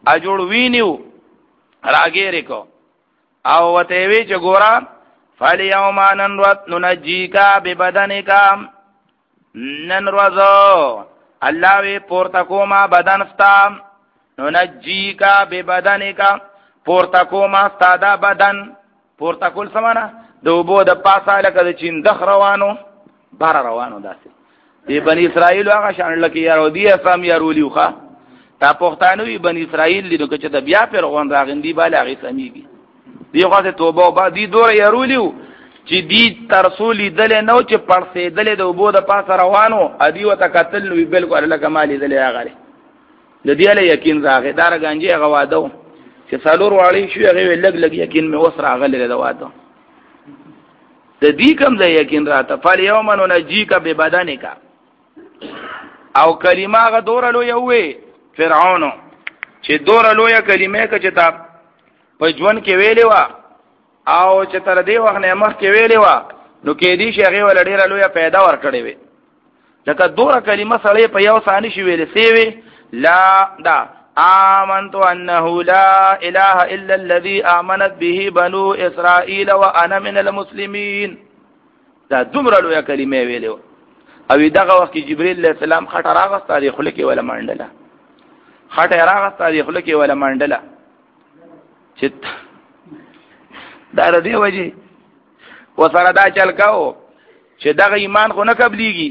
اجوړ وینیو راګیرې کو او وته وی چې ګورا فالیوم ننجیکا ببدنکا نن ورځو الله وی پورته کوما بدنستا ننجیکا ببدنکا پورته کوما ستاده بدن پورته کول سمانه د وبو د پاسه لکه د چین دخ روانو بار روانو داسې دی بنی اسرائیل هغه شان لکه یارو دی اسلام یارولیو ښا تا پښتانوی بنی اسرائیل لیدو چې د بیا پر غون راغندی بالا غي سميږي دی غوته توبه او با دی دور یارولیو چې دی ترسولی دل نو چې پړسې دل د وبو د پاسه روانو ادي وته قتل نو بالکل لکه مالی دل هغه د دې له یقین راغی دار گانجی هغه وادو چې سالور واړی شو هغه لګ لګ یقین مې وسره غلې د وادو د دې کوم ځای یقین راته فال یوم ننجیک ببدنک او کلمه غ دور له یوې فرعون چې دور له کلمه ک چې تا په ژوند کې ویلې وا او چې تر دې وخت نه مخ کې ویلې وا نو کې دې شي هغه ول ډیره لوی پیدا ور کړې وي لکه دور کلمه سره په یو ثاني شي ویلې سی وی لا دا آمنت انه لا اله الا الذي امنت به بنو اسرائيل وانا من المسلمين دا دومره لوی کلمه ویلې او دغه وخت جبريل عليه السلام خټه راغسته دی خلک ولا منډله خټه راغسته دی خلک ولا منډله چې دا ردی وجه وسره دا چل کاو چې دغه ایمان خو نه قبليږي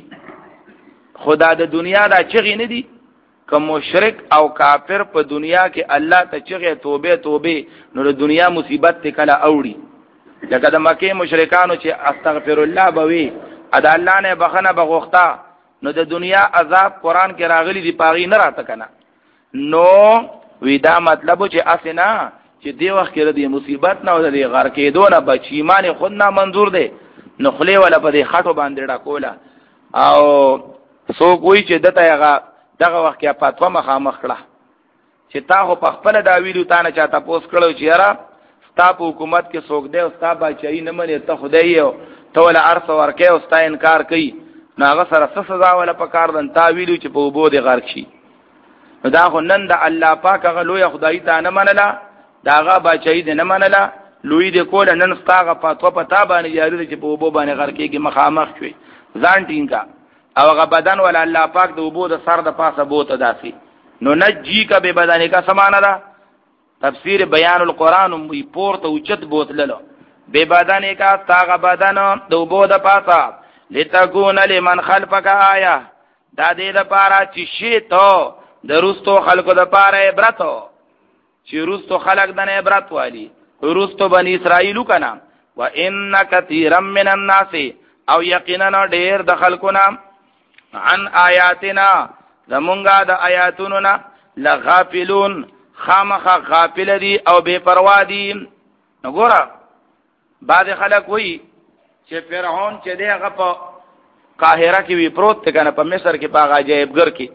خدا د دنیا دا چغې نه دي کوم مشرک او کافر په دنیا کې الله ته چغې توبه توبه نو د دنیا مصیبت ته کله اوړي لکه د مکه مشرکانو چې استغفر الله بوي ادا الله نه بخنه بغوختا نو د دنیا عذاب قران کې راغلي دی پاغي نه راته کنه نو ودا مطلب چې اسنا چې دی وخت کې د مصیبت نه او د غر کې دونه بچی ایمان خود نه منظور دی نو خلی ولا په دې خټو باندې ډا کوله او سو کوئی چې دته هغه دغه وخت کې پاتوا مخامخ کړه چې تا خو په خپل دا ویلو تا نه چاته پوس کړو چې یاره ستا په حکومت کې څوک دی او ستا بچی نه مني ته خدای یو ته ولا ارث ورکه او ستا انکار کوي نو هغه سره څه سزا ولا پکار دن تا ویلو چې په وبو دي غرق شي نو دا خو نن د الله پاک هغه لوی خدای ته نه منله داغه بچی دې نه منله لوی دې کول نن ستاغه پاتوا پتا باندې یاري چې په وبو باندې غرق کېږي مخامخ شوي ځان ټینګه او هغه بدن ولا الله پاک د وبو د سر د پاسه بوته داسي نو نجی کا به بدن کا سمانه ده تفسیر بیان القرآن وی پورته اوچت بوتللو به بدن کا تاغه بدن د وبو د پاسه لتكون لمن خلفك آیه دا دې د پاره چې شی ته د روستو خلکو د پاره عبرت چې روستو خلق د عبرت والی روستو بنی اسرائیل کنا وان كثيرا من الناس او یقینا ډیر د خلکو عن آیاتنا زمونگا دا آیاتونونا لغافلون خامخ غافل دی او بے پروا دی نگورا بعد خلق وی چې فرعون چې دی هغه په قاهره کې وی پروت کنه په مصر کې په عجایبګر کې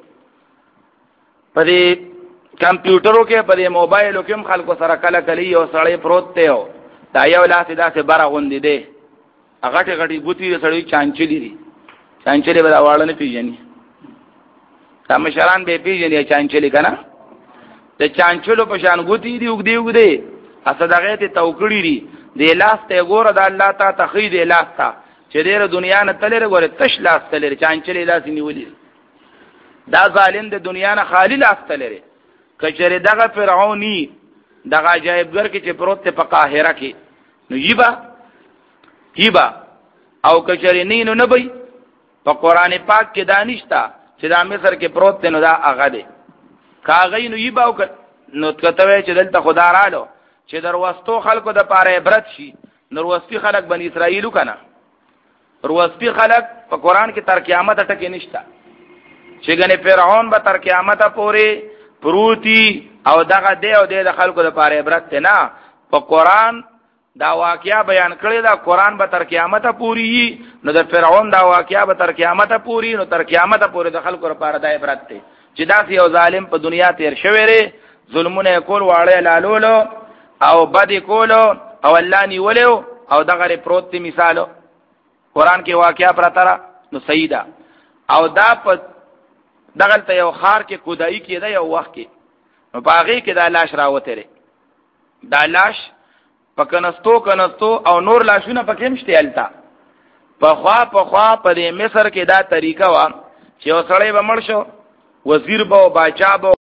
په دې کمپیوټرو کې په دې موبایلو کې هم خلکو سره کله کله یو سړی پروت دی او دا یو لاس داسې بره غوندې دی هغه ټی غټي ګوتی سړی چانچلی دی چانچلی به دا واړه نه پیژني دا مشران به پیژني چانچلی کنه د چانچلو په شان ګوتی دی وګ دی وګ دی اسدغه ته توکړی دی د لاس ته ګوره د الله تا تخید لاس تا چې ډېر دنیا نه تلره ګوره تش لاس تلره چانچلی لاس نیولې دا ظالم د دنیا نه خالی لاس تلره کچره دغه فرعونی دغه عجایبګر کې چې پروت په قاهره کې نو یبا یبا او کچره نینو نه بي په قران پاک کې دانشتا چې د مصر کې پروت نو دا هغه دی کاغې نو یبا او نو کته چې دلته خدا رالو چې دروستو خلکو د پاره عبرت شي نوروسپی خلک بنی اسرائیلو کنه وروسپی خلک په قران کې تر قیامت ټکې نشتا چې ګنې فرعون به تر قیامت پورې پروتي او دغه دی او د خلکو د پاره عبرت نه په قران دا واقعیا بیان کړی دا قران به تر قیامت پورې نو د فرعون دا واقعیا به تر قیامت پورې نو تر قیامت پورې د خلکو لپاره د عبرت دی چې دا یو ظالم په دنیا تیر شوی ری ظلمونه کول واړه لالولو او بد کولو او الله نیولو او دغه پروت مثالو قران کې واقعیا پرتره نو سیدا او دا په دغه ته یو خار کې کودای کېده یو وخت کې نو پاغي کې دا لاش راوته لري دا لاش پکنستو کنستو او نور لاشونه پکې مشته التا په خوا په خوا په مصر کې دا طریقه وا چې وسړی به مړ شو وزیر به او باچا به